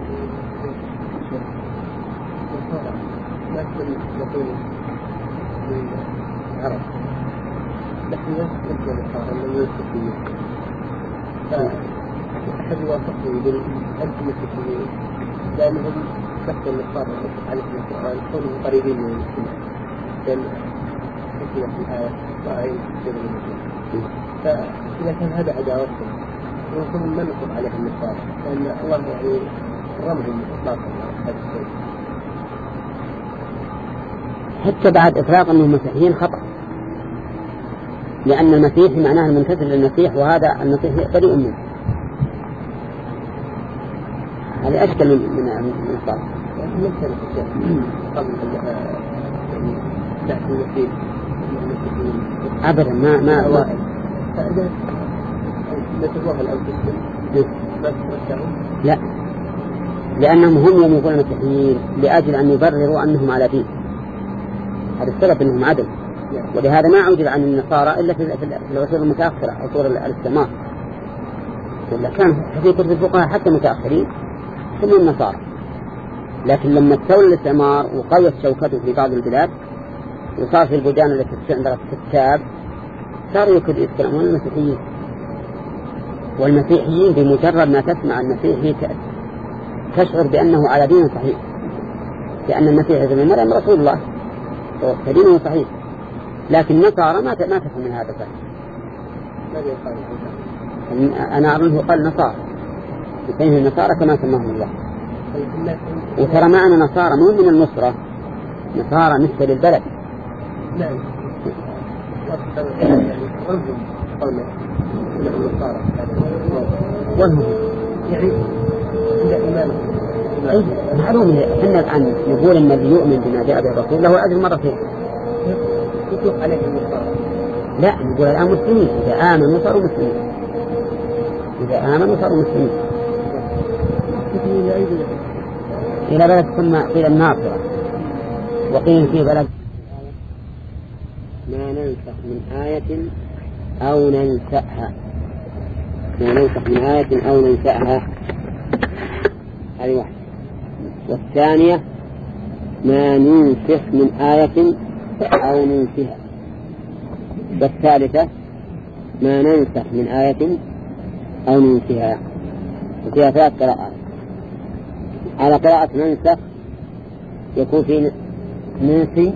لكن يمكن أن يستطيع فأحد يوافقه يقول أنت مسلمين لأنهم كفوا النصارى عليهم القرآن كونهم قريبين من المسلمين لأن حكمة في الآية وآية كثير من المسلمين. فإذا كان هذا عداوتهم يمكن ما نقول عليهم النصارى لأن الله يعني رمهم إطلاقا هذا الشيء. حتى بعد إطلاق أنهم مسيحيين خطأ، لأن المسيح معناه المنتسب للمسيح وهذا المسيح بريء منه. هذا أشكل من من من الصالح. أبدا ما ما هو. لا، لأنهم هم يوم يقولون مسيحيين لأجل أن يبرروا أنهم على دين. هذا السبب أنهم عدل ولهذا ما عوجد عن النصارى إلا في العصور المتأخرة، عصور الاستعمار، ولا كان حقيقة الفقهاء حتى متأخرين ثم النصارى. لكن لما استولى الاستعمار وقوت شوكته في بعض البلاد وصار في البلدان التي تستعمر الكتاب صاروا يكرهون المسيحيين، والمسيحيين بمجرد ما تسمع المسيحي تشعر بأنه على دين صحيح، لأن المسيح ابن مريم رسول الله فدينه صحيح. لكن النصارى ما ما تفهم من هذا الفهم. أنا أعرفه قال نصارى، يسميه النصارى كما سماهم الله. وترى معنا نصارى مو من النصرة، نصارى مثل البلد. نعم. وهم يعني معلوم. احنا الآن نقول ان الذي يؤمن بما جاء به الرسول له أجر مرتين. يطلق عليه النصارى. لا، نقول الآن مسلمين، إذا آمنوا صاروا مسلمين، إذا آمنوا صاروا مسلمين. إلى بلد ثم إلى الناصرة، وقيل في بلد ما ننسخ من آية أو ننسأها، ما ننسخ من آية أو ننسأها، هذه واحدة. والثانية ما ننسخ من آية أو ننسها. والثالثة ما ننسخ من آية أو ننسها. وفيها ثلاث قراءات. على قراءة ننسخ يكون في ننسي،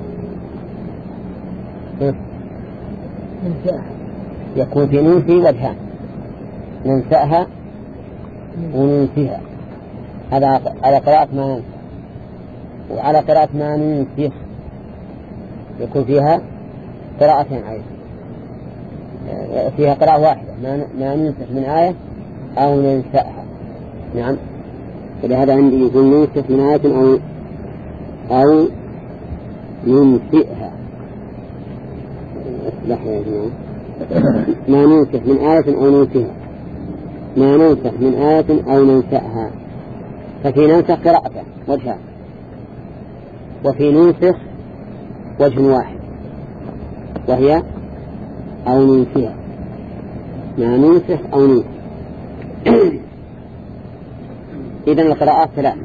يكون في ننسي وجهان، ننسأها وننسيها، هذا على قراءة ما ننسخ. وعلى قراءة ما ننسخ يكون فيها قراءتين أيضا، فيها قراءة واحدة، ما ننسخ من آية أو ننسأها. نعم. ولهذا عندي يقول ننسخ من آية أو أو ننسئها. لحظة يا جماعة. ما ننسخ من آية أو ننسئها، ما ننسخ من آية أو ننسأها. ففي ننسخ قراءتان وجهان، وفي ننسخ وجه واحد وهي أو ننسيها، ما ننسخ أو ننسخ. إذن القراءات ثلاث: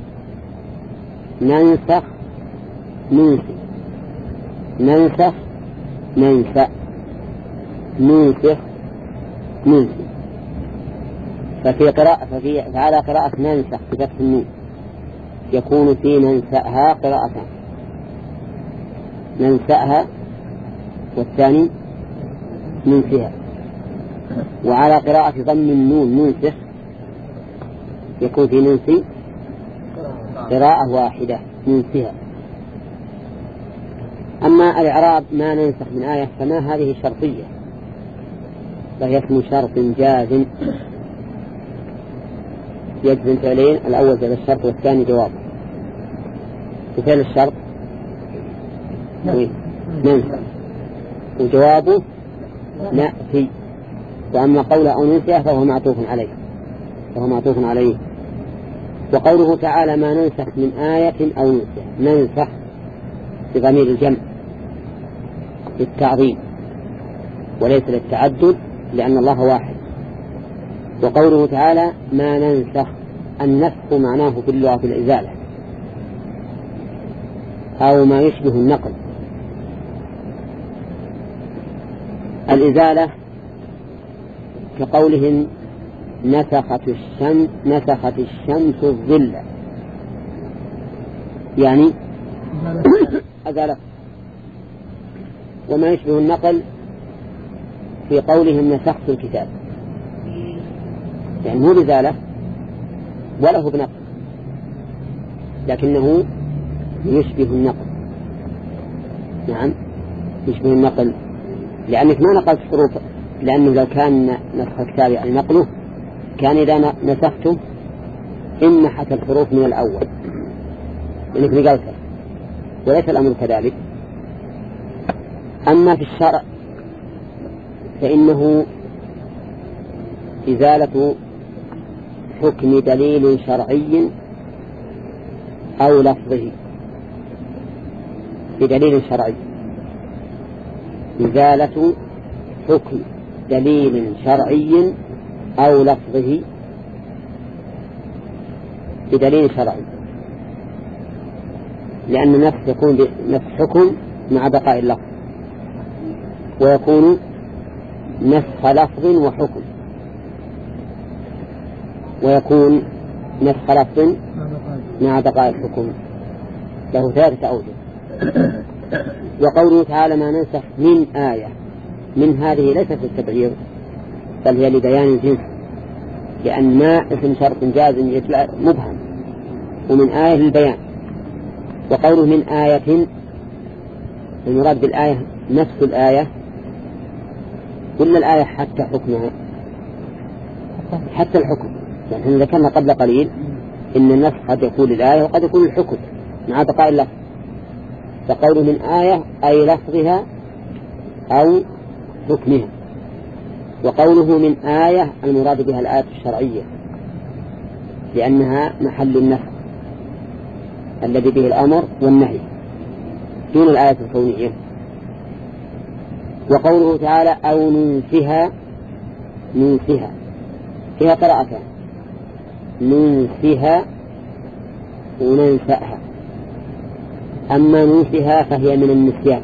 ننسخ ننسي، ننسخ ننسى، ننسخ ننسي. ففي قراءة ففي فعلى قراءة ننسخ بفتح النون يكون في ننسأها قراءتان، ننسأها والثاني ننسيها. وعلى قراءة ضم النون ننسخ يكون في ننسي قراءة واحدة ننسيها. أما الإعراب ما ننسخ من آية فما هذه شرطية، فهي اسم شرط جازم يجزم فعلين، الأول فعل الشرط والثاني جواب. وفعل الشرط ننسخ وجوابه نأتي. وأما قوله أو ننسيه فهو معطوف عليه، فهو معطوف عليه. وقوله تعالى ما ننسخ من آية أو ننسخ، ننسخ بضمير الجمع للتعظيم وليس للتعدد لأن الله واحد. وقوله تعالى ما ننسخ، النسخ معناه في اللغة الإزالة أو ما يشبه النقل. الإزالة كقولهم نسخت الشمس نسخت الشمس الظل، يعني أزالت. وما يشبه النقل في قولهم نسخت الكتاب، يعني مو بإزالة وله بنقل لكنه يشبه النقل. نعم يشبه النقل لأنك ما نقلت حروف، لأنه لو كان نسخ كتاب يعني نقله كان إذا نسخته إن حتى الحروف من الأول لأنك نقلتها، وليس الأمر كذلك. أما في الشرع فإنه إزالة حكم دليل شرعي أو لفظه بدليل شرعي. إزالة حكم دليل شرعي أو لفظه بدليل شرعي، لأن النفس يكون نفس حكم مع بقاء اللفظ، ويكون نسخ لفظ وحكم، ويكون نسخ لفظ مع بقاء الحكم، له ثلاثة أوجه. وقوله تعالى ما ننسخ من آية، من هذه ليست للتبعير بل هي لبيان الجنس، لأن ما اسم شرط جازم مبهم، ومن آية للبيان. وقوله من آية المراد بالآية نفس الآية كل الآية حتى حكمها، حتى الحكم، يعني احنا ذكرنا قبل قليل إن النفس قد يكون للآية وقد يكون الحكم مع بقاء اللفظ. فقوله من آية أي لفظها أو حكمها. وقوله من آية المراد بها الآية الشرعية، لأنها محل النفس الذي به الأمر والنهي دون الآية الكونية. وقوله تعالى أو ننسها، ننسها فيها قراءتان، ننسها وننسأها. أما ننسها فهي من النسيان،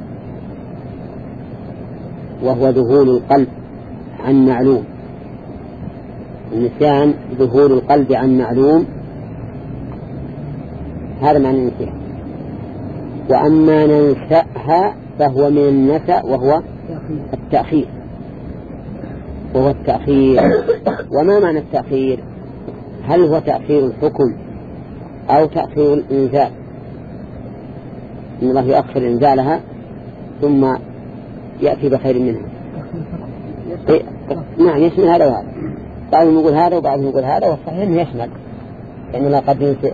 وهو ذهول القلب عن معلوم. النسيان ذهول القلب عن معلوم، هذا معنى النسيان. وأما ننسأها فهو من النسأ وهو التأخير، وهو التأخير. وما معنى التأخير؟ هل هو تأخير الحكم أو تأخير الإنزال؟ إن الله يؤخر إنزالها ثم يأتي بخير منها. إيه؟ نعم يشمل هذا وهذا، بعضهم يقول هذا وبعضهم يقول هذا، والصحيح أنه يشمل، لأن الله قد ينسئ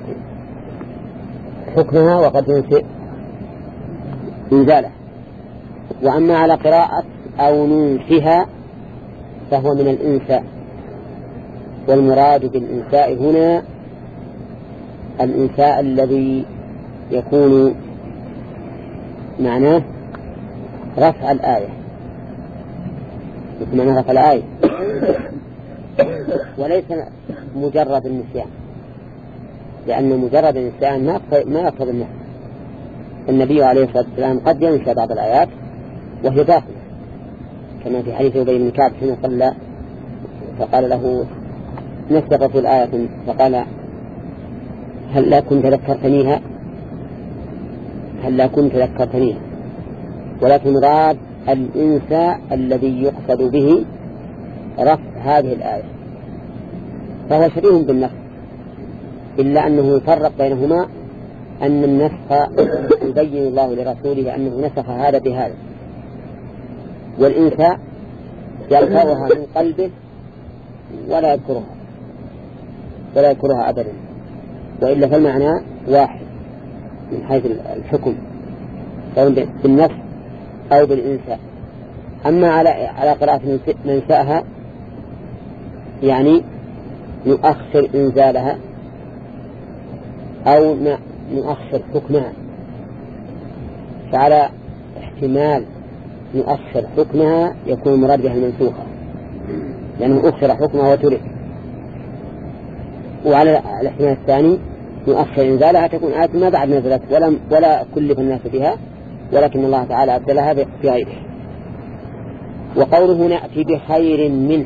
حكمها وقد ينسئ إنزالها. وأما على قراءة أو ننسها فهو من الإنساء، والمراد بالإنساء هنا الإنساء الذي يكون معناه رفع الآية، معنى رفع الآية وليس مجرد النسيان، لأن مجرد النسيان ما يقتضي النسخ. النبي عليه الصلاة والسلام قد ينسى بعض الآيات وهي باقية، كما في حديث أبي بن كعب حين صلى فقال له نسخ في الآية، فقال هل لا كنت ذكرتنيها، هل لا كنت ذكرتنيها. ولكن مراد الإنساء الذي يقصد به رفع هذه الآية، فهو شبيه بالنسخ، إلا أنه يفرق بينهما، أن النسخ يبين الله لرسوله أنه نسخ هذا بهذا، والإنساء يلفظها من قلبه ولا يذكرها ولا يذكرها أبدا، وإلا فالمعنى واحد من حيث الحكم، سواء بالنفس أو بالإنساء. أما على على قراءة ننسأها يعني نؤخر إنزالها أو نؤخر حكمها، فعلى احتمال نؤخر حكمها يكون مراد بها المنسوخة، لأنه أخر حكمها وترك. وعلى الاحتمال الثاني نؤخر إنزالها تكون آية ما بعد نزلت ولا, ولا كلف الناس بها، ولكن الله تعالى أبدلها بغيره. وقوله نأتي بخير منه،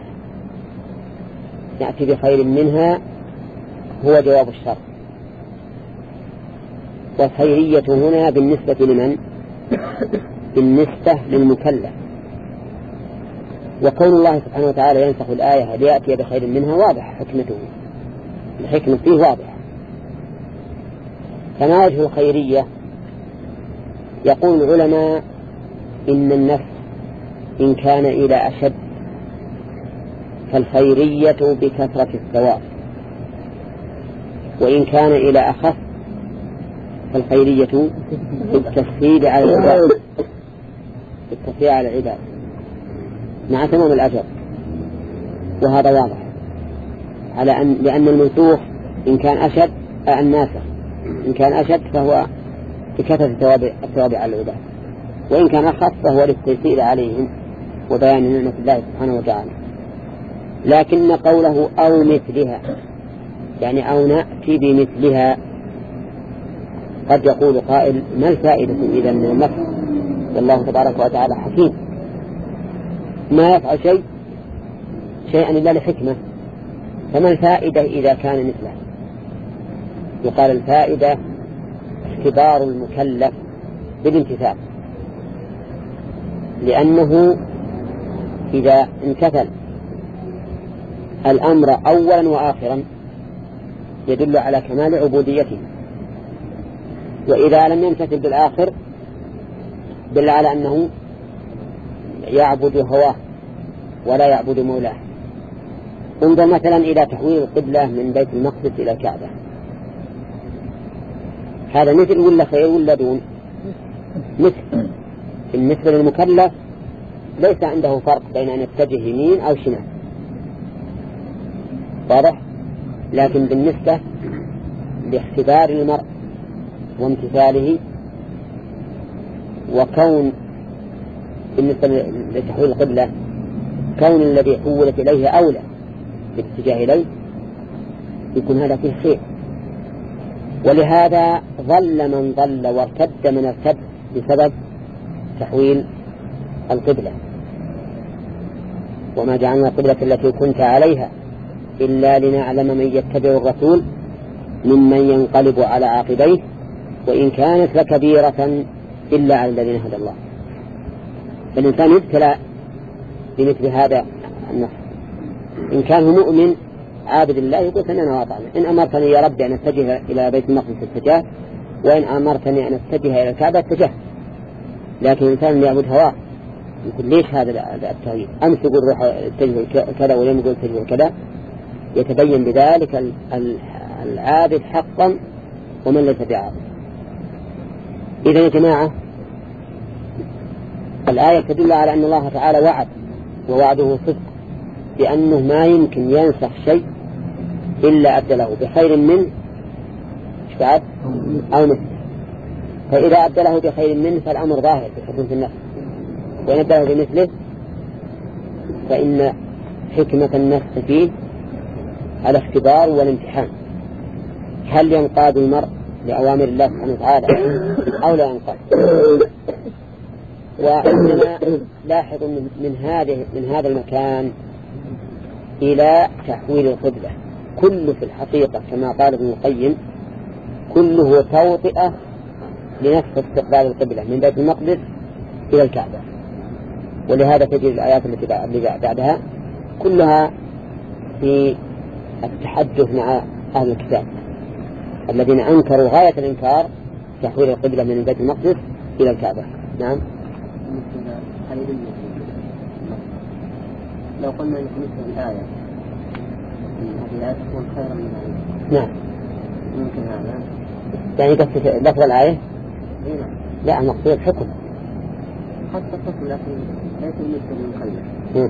نأتي بخير منها هو جواب الشرط، والخيرية هنا بالنسبة لمن؟ بالنسبة للمكلف. وكون الله سبحانه وتعالى ينسخ الآية ليأتي بخير منها واضح حكمته، الحكمة فيه واضحة. فما وجه الخيرية؟ يقول العلماء إن النفس إن كان إلى أشد فالخيرية بكثرة الثواب، وإن كان إلى أخف فالخيرية بالتسهيل على العباد، بالتسهيل على العباد مع تمام الأجر. وهذا واضح على أن لأن المنسوخ إن كان أشد الناسخ إن كان أشد فهو بكثرة الثواب الثواب على العباد، وإن كان أخف فهو للتيسير عليهم وبيان نعمة الله سبحانه وتعالى. لكن قوله أو مثلها يعني أو نأتي بمثلها، قد يقول قائل ما الفائدة إذا من المثل؟ والله تبارك وتعالى حكيم ما يفعل شيء شيئا إلا لحكمة، فما الفائدة إذا كان مثله؟ يقال الفائدة اختبار المكلف بالامتثال، لأنه إذا امتثل الأمر أولا وآخرا يدل على كمال عبوديته، وإذا لم يمتثل بالآخر دل على أنه يعبد هواه ولا يعبد مولاه. انظر مثلا إلى تحويل القبلة من بيت المقدس إلى الكعبة، هذا مثل ولا خير ولا دون؟ مثل. بالنسبة للمكلف ليس عنده فرق بين أن يتجه يمين أو شمال، واضح؟ لكن بالنسبة لاختبار المرء وامتثاله، وكون بالنسبة لتحويل القبلة كون الذي حولت إليه أولى بالاتجاه إليه، يكون هذا فيه خير. ولهذا ضل من ضل وارتد من ارتد بسبب تحويل القبلة. وما جعلنا القبلة التي كنت عليها إلا لنعلم من يتبع الرسول ممن ينقلب على عاقبيه وإن كانت لكبيرة إلا على الذين هدى الله. فالإنسان يبتلى بمثل هذا النص. إن كان هو مؤمن عابد الله يقول سمعنا وأطعنا، إن أمرتني يا ربي أن أتجه إلى بيت المقدس اتجاه، وإن أمرتني أن أتجه إلى الكعبة اتجه. لكن الإنسان يعبد هواه يقول ليش هذا التغيير؟ أمس يقول روح اتجه كذا واليوم يقول اتجه كذا. يتبين بذلك العابد حقا ومن ليس بعابد. إذا يا جماعة الآية تدل على أن الله تعالى وعد ووعده صدق، بأنه ما يمكن ينسخ شيء إلا أبدله بخير منه بعد أو مثله. فإذا أبدله بخير منه فالأمر ظاهر بحكم في النفس، وإن أبدله بمثله فإن حكمة النفس فيه الاختبار والامتحان، هل ينقاد المرء لأوامر الله سبحانه وتعالى أو لا ينقاد. وإنما لاحظ من هذه من هذا المكان إلى تحويل القبلة كله في الحقيقة كما قال ابن القيم كله توطئة لنفس استقبال القبلة من بيت المقدس إلى الكعبة. ولهذا تجد الآيات التي بعدها كلها في التحدث مع أهل الكتاب الذين أنكروا غاية الإنكار تحويل القبلة من بيت المقدس إلى الكعبة. نعم. لو قلنا لك مثل الآية هذه الآية تكون خيرا من الآية. نعم. ممكن هذا. يعني قصة لفظ الآية؟ نعم. لا مقصود الحكم. حتى الحكم لكن ليس مثل المخلف. نعم.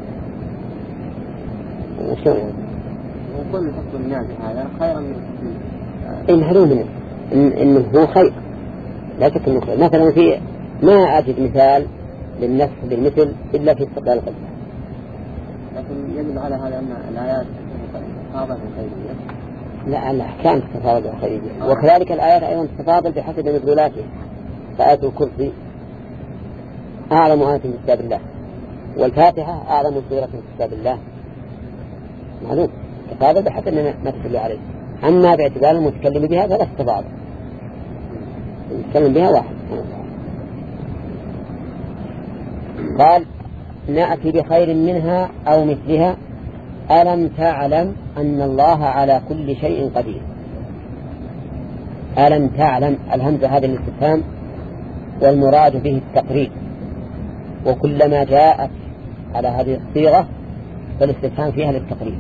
وشو يعني؟ وكل حكم الناس هذا خيرا من الحكم. إن معلوم منه إن إنه هو خير، لا شك إنه خير. مثلا في ما أجد مثال للنفس بالمثل إلا في استقبال القبلة. لكن يدل على هذا أن الآيات تتفاضل خيرية. لا الأحكام تتفاضل خيرية، وكذلك الآيات أيضا تتفاضل بحسب مدلولاتها. فآية الكرسي أعظم آية في كتاب الله، والفاتحة أعظم سورة في كتاب الله. معلوم تتفاضل بحسب ما تدل عليه. أما باعتبار المتكلم بها فلا تتفاضل، المتكلم بها واحد. قال نأتي بخير منها أو مثلها ألم تعلم أن الله على كل شيء قدير. ألم تعلم الهمزة هذا الاستفهام والمراد به التقرير، وكلما جاءت على هذه الصيغة فالاستفهام فيها للتقرير.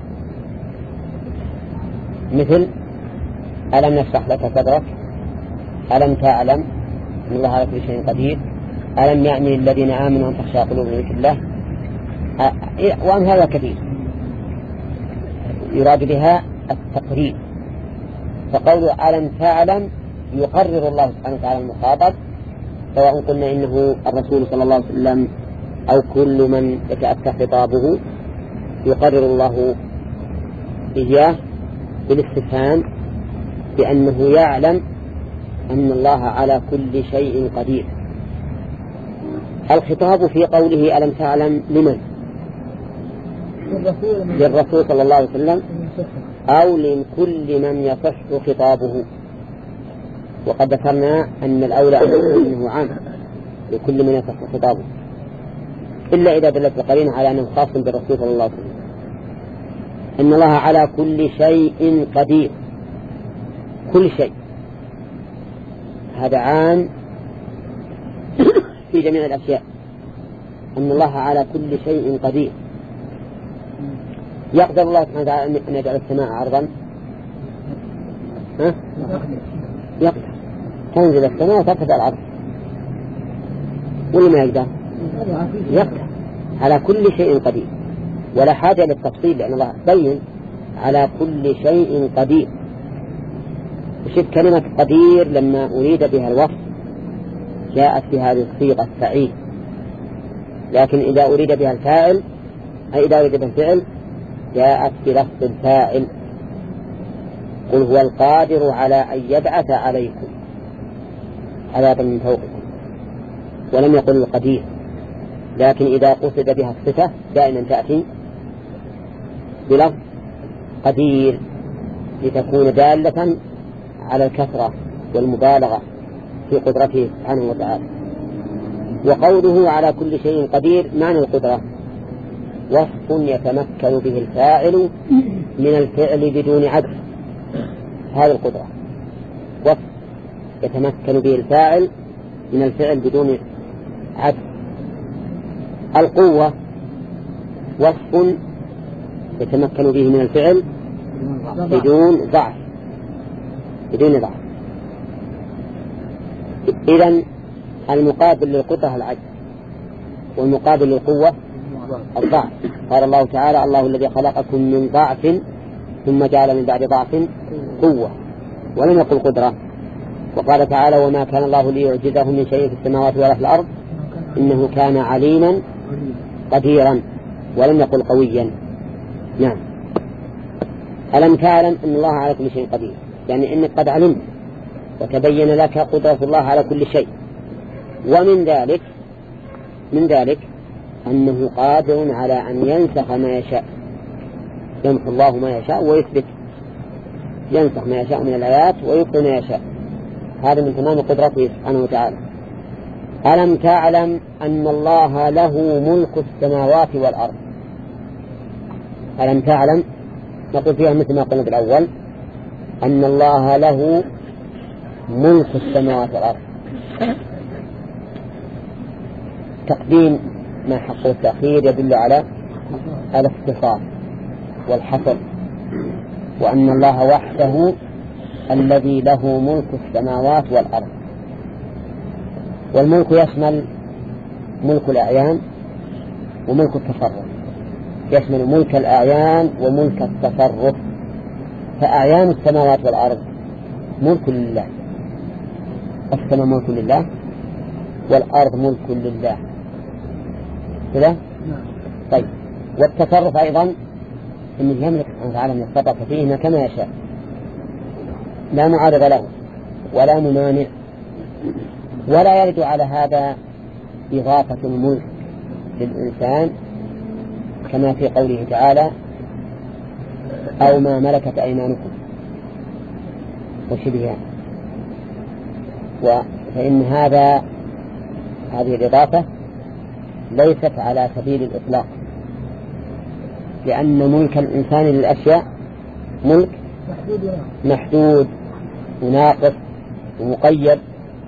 مثل ألم نشرح لك صدرك، ألم تعلم أن الله على كل شيء قدير، ألم يعني الذين آمنوا أن تخشى قلوبهم لذكر الله، وأن هذا كثير يراد بها التقرير. فقول ألم تعلم يقرر الله سبحانه وتعالى المخاطب سواء قلنا إنه الرسول صلى الله عليه وسلم أو كل من يتأتى خطابه يقرر الله إياه بالاستفهام بأنه يعلم أن الله على كل شيء قدير. الخطاب في قوله ألم تعلم لمن؟ للرسول صلى الله عليه وسلم أو لكل من يصح خطابه. وقد ذكرنا أن الأولى أنه عام لكل من يصح خطابه، إلا إذا دلت القرينة على أنه خاص بالرسول صلى الله عليه وسلم. أن الله على كل شيء قدير، كل شيء هذا عام في جميع الأشياء، أن الله على كل شيء قدير. يقدر الله سبحانه وتعالى أن يجعل السماء عرضا؟ ها؟ يقدر تنزل السماء وترتفع العرض، ولا ما يقدر؟ يقدر على كل شيء قدير، ولا حاجة للتفصيل لأن الله بين على كل شيء قدير. وشوف كلمة قدير لما أريد بها الوصف جاءت بهذه الصيغة فعيل، لكن إذا أريد بها الفاعل أي إذا أريد بها الفعل جاءت بلفظ الفاعل. قل هو القادر على أن يبعث عليكم عذابا من فوقكم، ولم يقل القدير. لكن إذا قصد بها الصفة دائما تأتي بلفظ قدير لتكون دالة على الكثرة والمبالغة في قدرته سبحانه وتعالى. وقوله على كل شيء قدير معنى القدرة وصف يتمكن به الفاعل من الفعل بدون عجز. هذه القدرة وصف يتمكن به الفاعل من الفعل بدون عجز. القوة وصف يتمكن به من الفعل بدون ضعف بدون ضعف. إذن المقابل للقدرة العجز، والمقابل للقوة الضعف. قال الله تعالى الله الذي خلقكم من ضعف ثم جعل من بعد ضعف قوة، ولم يقل قدرة. وقال تعالى وما كان الله ليعجزه من شيء في السماوات ولا في الأرض إنه كان عليما قديرا، ولم يقل قويا. نعم. ألم تعلم أن الله على كل شيء قدير، يعني إنك قد علمت وتبين لك قدرة الله على كل شيء. ومن ذلك من ذلك أنه قادر على أن ينسخ ما يشاء، يمحو الله ما يشاء ويثبت، ينسخ ما يشاء من الآيات ويبقي ما يشاء. هذا من تمام قدرته سبحانه وتعالى. ألم تعلم أن الله له ملك السماوات والأرض؟ ألم تعلم نقول فيها مثل ما قلنا بالأول أن الله له ملك السماوات والأرض. تقديم ما حق التأخير يدل على الاختصاص والحصر، وأن الله وحده الذي له ملك السماوات والأرض. والملك يشمل ملك الأعيان وملك التصرف، يشمل ملك الأعيان وملك التصرف. فأعيان السماوات والأرض ملك لله، السماء ملك لله والأرض ملك لله كذا. طيب والتصرف أيضا إنه يملك سبحانه وتعالى من التصرف فيهما كما يشاء، لا معارض له ولا ممانع. ولا يرد على هذا إضافة الملك للإنسان كما في قوله تعالى أو ما ملكت أيمانكم وشبهها. فإن هذا هذه الإضافة ليست على سبيل الإطلاق، لأن ملك الإنسان للأشياء ملك محدود وناقص ومقيد.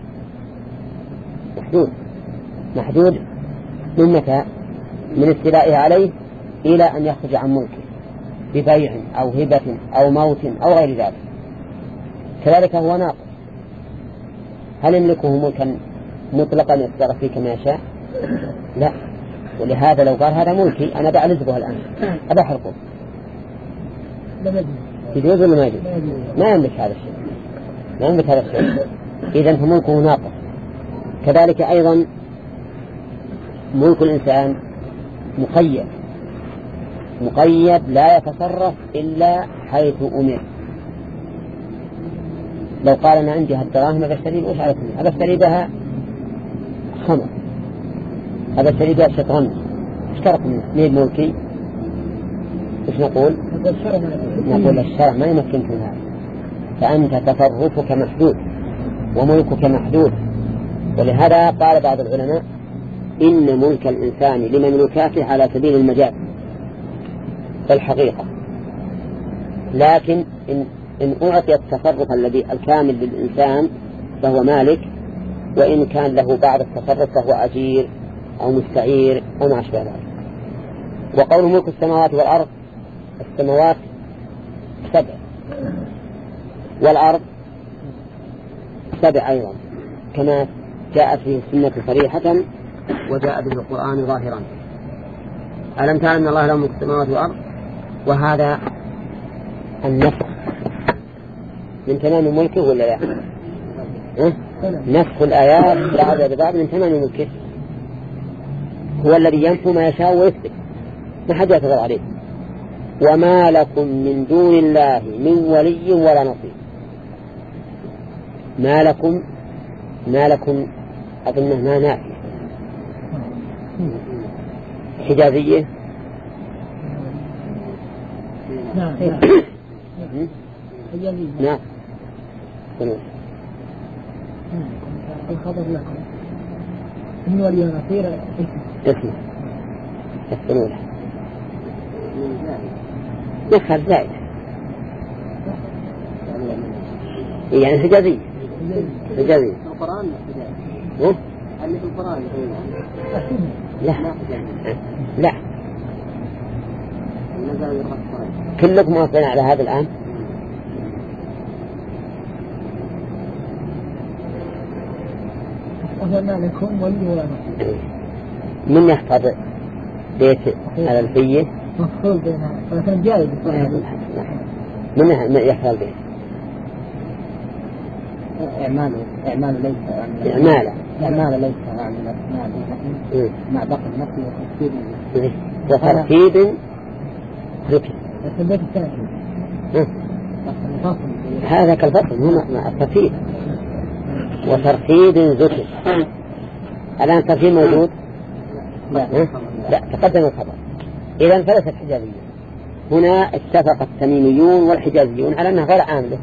محدود محدود من متى؟ من استيلائه عليه إلى أن يخرج عن ملكه ببيع أو هبة أو موت أو غير ذلك. كذلك هو ناقص. هل يملكه ملكا مطلقا يتصرف فيه كما يشاء؟ لا. ولهذا لو قال هذا ملكي أنا بعلزبه الآن أبا حرقه يجوز ولا ما يجوز؟ ما يملك هذا الشيء، ما يملك هذا الشيء. إذن فملكه ناقص كذلك أيضا ملك الإنسان مقيد مقيد لا يتصرف إلا حيث أمر. لو قال أنا عندي هالدراهم أبشتري وش عليكم أبشتري بها خمر أبشتري بها شطرنج اشترك منه مين ملكي إيش نقول نقول الشرع ما يمكنك من هذا فأنت تصرفك محدود وملكك محدود. ولهذا قال بعض العلماء إن ملك الإنسان لمملوكاته على سبيل المجاز في الحقيقة، لكن إن, إن أعطي التصرف الذي الكامل للإنسان فهو مالك، وإن كان له بعض التصرف فهو أجير أو مستعير أو ما أشبه ذلك. وقول ملك السماوات والأرض السماوات سبع والأرض سبع أيضا كما جاءت فيه السنة صريحة وجاء به القرآن ظاهرا. ألم تعلم أن الله له ملك السماوات والأرض؟ وهذا النسخ من تمام ملكه ولا لا؟ أه؟ نسخ الآيات بعد بعض من تمام ملكه، هو الذي ينفي ما يشاء ويثبت ما حد يعتذر عليه. وما لكم من دون الله من ولي ولا نصير. ما لكم ما لكم أظنه ما نافي حجازية نعم نعم الخبر لكم من ولي نصير اسمه الثنولة نخل زائد يعني حجازية حجازية القرآن ها؟ اللي في القرآن لا لا كلكم موافقين على هذا الآن؟ وما لكم ولي ولا نصير. من يحفظ بيت الألفية؟ مفصول بينها ولكن جائز من يحفظ البيت؟ إعماله إعماله ليس إعماله إعماله ليس عن الأسماء مع بقي النقل وترتيب وترتيب ركن البيت الثاني هذا كالفصل هنا الترتيب وترتيب ذكر. الآن الترتيب موجود؟ لا لا تقدم الخبر. إذا فلست حجازية. هنا اتفق التميميون والحجازيون على أنها غير عاملة،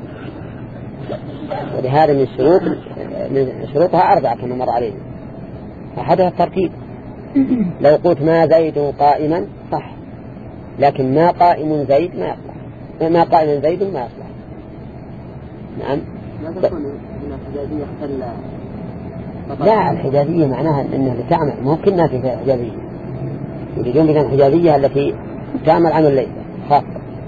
ولهذا من شروط من شروطها أربعة كما مر علينا. أحدها الترتيب. لو قلت ما زيد قائما صح، لكن ما قائم زيد ما يصلح، ما قائم زيد ما يصلح. نعم. لا تكون هنا حجازية اختل. لا الحجازية معناها أنها تعمل ممكن ناس في الحجازية يريدون بها الحجازية التي تعمل عمل الليل خاصة.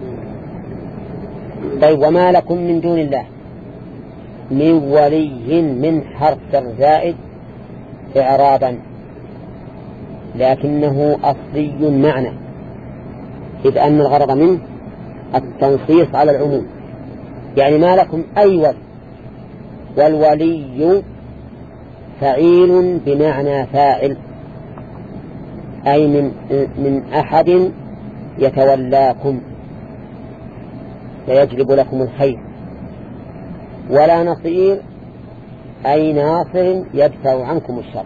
طيب وما لكم من دون الله من ولي من حرف زائد إعرابا لكنه أصلي معنى، إذ أن الغرض منه التنصيص على العموم. يعني ما لكم أي ولي، والولي فعيل بمعنى فاعل، أي من, من أحد يتولاكم ويجلب لكم الخير. ولا نصير أي ناصر يدفع عنكم الشر.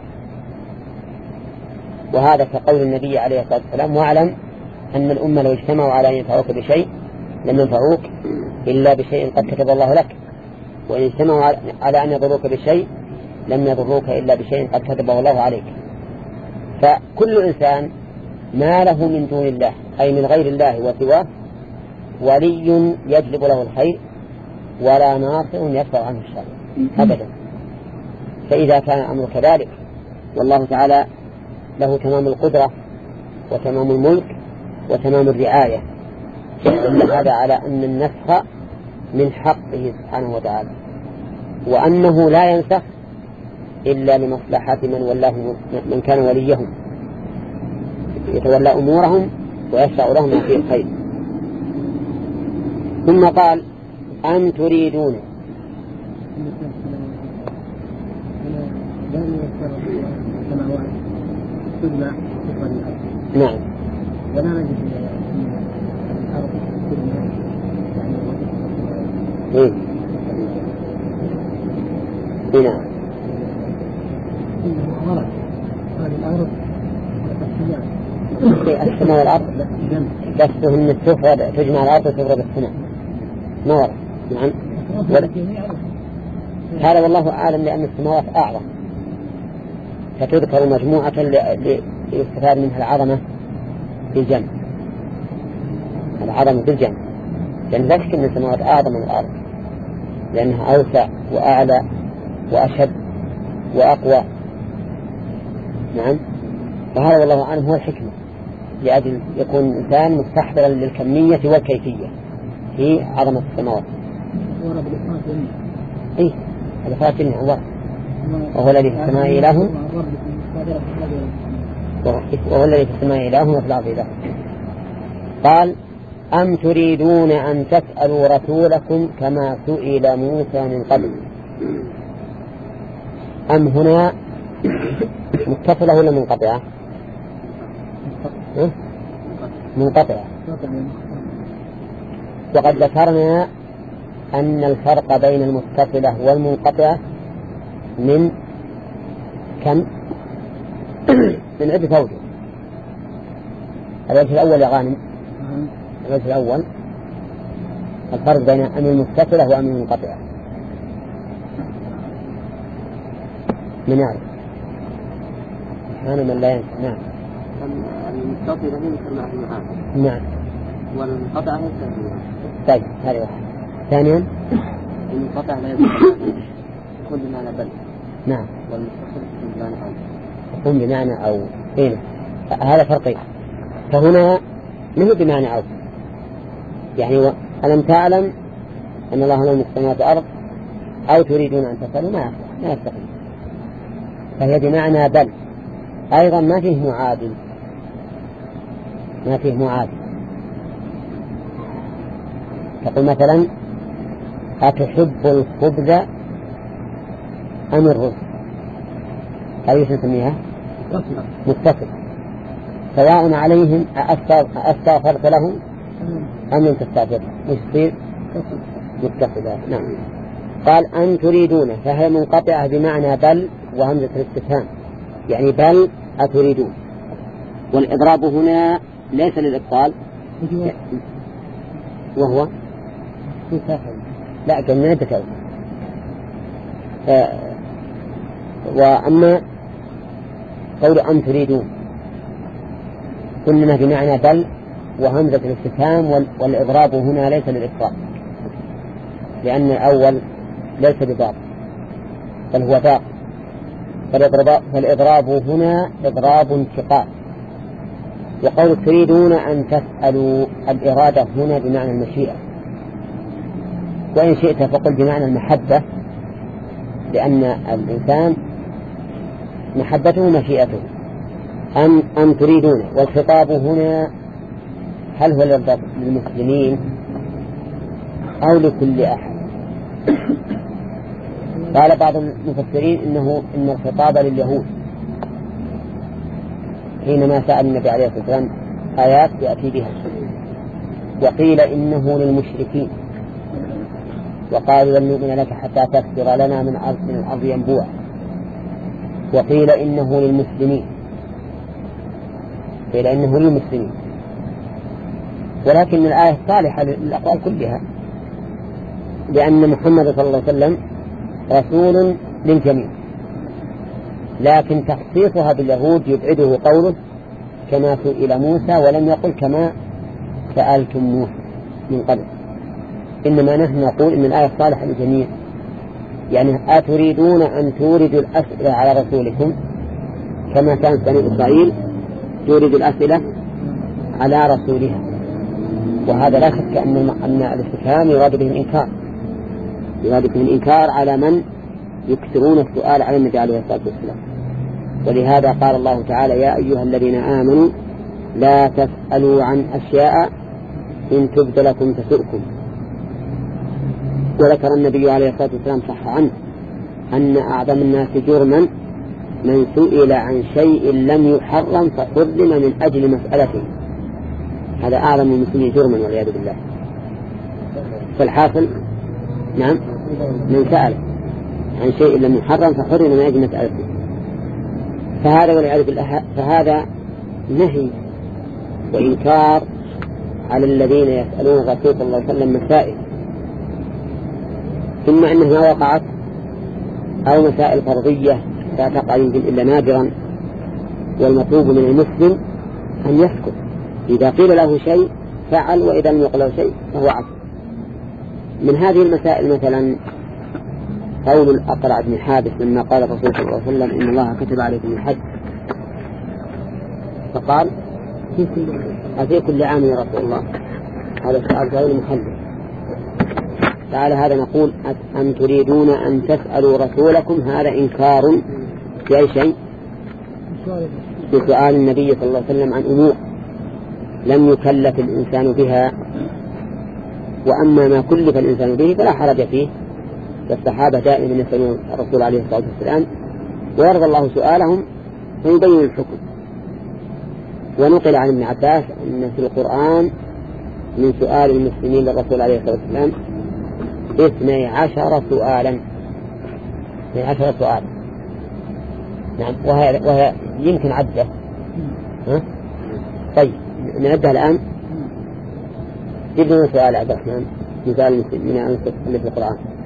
وهذا كقول النبي عليه الصلاة والسلام واعلم أن الأمة لو اجتمعوا على أن ينفعوك بشيء لم ينفعوك إلا بشيء قد كتب الله لك، وإن اجتمعوا على أن يضروك بشيء لم يضروك إلا بشيء قد كتبه الله عليك. فكل إنسان ما له من دون الله أي من غير الله وسواه ولي يجلب له الخير ولا ناصر يدفع عنه الشر أبدا. فإذا كان الأمر كذلك والله تعالى له تمام القدرة وتمام الملك وتمام الرعاية، دل هذا على أن النسخ من حقه سبحانه وتعالى، وأنه لا ينسخ إلا لمصلحة من ولاه من كان وليهم يتولى أمورهم ويشرع لهم ما فيه الخير. ثم قال أم تريدون السماوات تجمع تقبل الأرض. نعم. ولا نجد الأرض تجمع يعني إيه. نعم. ورد هذه الأرض السماء والأرض قصده أن تفرد تجمع الأرض وتفرد السماء ما ورد. نعم. هذا والله أعلم لأن السماوات أعظم فتذكر مجموعة ليستفاد منها العظمة بالجمع العظمة بالجمع لأن لا شك أن السماوات أعظم من الأرض لأنها أوسع وأعلى وأشد وأقوى. نعم. فهذا والله أعلم هو الحكمة لأجل يكون الإنسان مستحضرا للكمية والكيفية في عظمة السماوات. إيه الإفراد النعوة وهو الذي في السماء إله وهو الذي في السماء إله وفي الأرض إله. قال أم تريدون أن تسألوا رسولكم كما سئل موسى من قبل. أم هنا متصلة ولا منقطعة؟ منقطعة. وقد ذكرنا أن الفرق بين المتصلة والمنقطعة من كم؟ من عدة أوجه. الوجه الأول يا غانم الوجه الأول الفرق بين أم المتصلة وأم المنقطعة من يعرف؟ أنا من لا ينسى. نعم. المتصلة هي مثل معها. نعم. والمنقطعة هي مثل. طيب هذه واحدة. ثانيا المنقطع لا يكون كل بمعنى بل. نعم. والمتصل بمعنى أو. يكون بمعنى أو. إيه هذا فرقين. فهنا منه بمعنى أو يعني و... ألم تعلم أن الله له ملك السماوات والأرض أو تريدون أن تسألوا ما ما يستقيم. فهي بمعنى بل أيضا ما فيه معادل ما فيه معادل. تقول مثلا أتحب الخبز أم الرز هذه ايش نسميها؟ متصل سواء عليهم أستغفرت لهم أم لم تستغفر ايش تصير؟ متصلة. نعم. قال أن تريدون فهي منقطعة بمعنى بل وهمزة الاستفهام يعني بل أتريدون. والإضراب هنا ليس للإبطال وهو لا كان من عدة. آه وأما قول أم تريدون كلنا بمعنى بل وهمزة الاستفهام والإضراب هنا ليس للإبطال لأن الأول ليس بضاب بل هو ضاق. فالإضراب هنا إضراب انتقال. وقول تريدون أن تسألوا الإرادة هنا بمعنى المشيئة وإن شئت فقل بمعنى المحبة لأن الإنسان محبته مشيئته. أم, أم تريدون والخطاب هنا هل هو للمسلمين أو لكل أحد؟ قال بعض المفسرين إنه إن الخطاب لليهود حينما سأل النبي عليه الصلاة والسلام آيات يأتي بها. وقيل إنه للمشركين وقالوا لن نؤمن لك حتى تفجر لنا من أرض من الأرض ينبوع. وقيل إنه للمسلمين قيل إنه للمسلمين ولكن الآية صالحة للأقوال كلها لأن محمد صلى الله عليه وسلم رسول للجميع لكن تخصيصها باليهود يبعده قوله كما سئل موسى ولم يقل كما سألتم موسى من قبل. إنما نحن نقول إن الآية صالحة للجميع يعني أتريدون أن توردوا الأسئلة على رسولكم كما كانت بني إسرائيل تورد الأسئلة على رسولها. وهذا لا شك أن أن الاستفهام يراد به الإنكار يراد به الإنكار على من يكثرون السؤال على النبي عليه الصلاة والسلام. ولهذا قال الله تعالى يا أيها الذين آمنوا لا تسألوا عن أشياء إن تبد لكم تسؤكم. وذكر النبي عليه الصلاة والسلام صح عنه أن أعظم الناس جرما من سئل عن شيء لم يحرم فحرم من أجل مسألته، هذا أعظم من المسلمين جرما والعياذ بالله. فالحاصل نعم من سأل عن شيء لم يحرم فحرم من أجل مسألته، فهذا والعياذ بالله فهذا نهي وإنكار على الذين يسألون الرسول صلى الله عليه وسلم مسائل ثم أنها وقعت أو مسائل فرضية لا تقع يمكن إلا نادرا، والمطلوب من المسلم أن يسكت إذا قيل له شيء فعل، وإذا لم يقل له شيء فهو عصر. من هذه المسائل مثلا قول الأقرع بن حابس لما قال الرسول صلى الله عليه وسلم إن الله كتب عليكم الحج، فقال أفي كل عام يا رسول الله؟ هذا سؤال غير محل. تعالى هذا نقول أم تريدون أن تسألوا رسولكم، هذا إنكار في أي شيء؟ بسؤال النبي صلى الله عليه وسلم عن أمور لم يكلف الإنسان بها، وأما ما كلف الإنسان به فلا حرج فيه. والصحابة دائما يسألون الرسول عليه الصلاة والسلام ويرضى الله سؤالهم ويبين الحكم. ونقل عن ابن عباس أن في القرآن من سؤال المسلمين للرسول عليه الصلاة والسلام اثني عشر سؤالا، اثني عشر سؤال. نعم، وهي, وهي يمكن عدة. ها؟ طيب نعدها الآن. جبنا سؤال عبد الرحمن من سؤال المسلمين عن اللي في القرآن.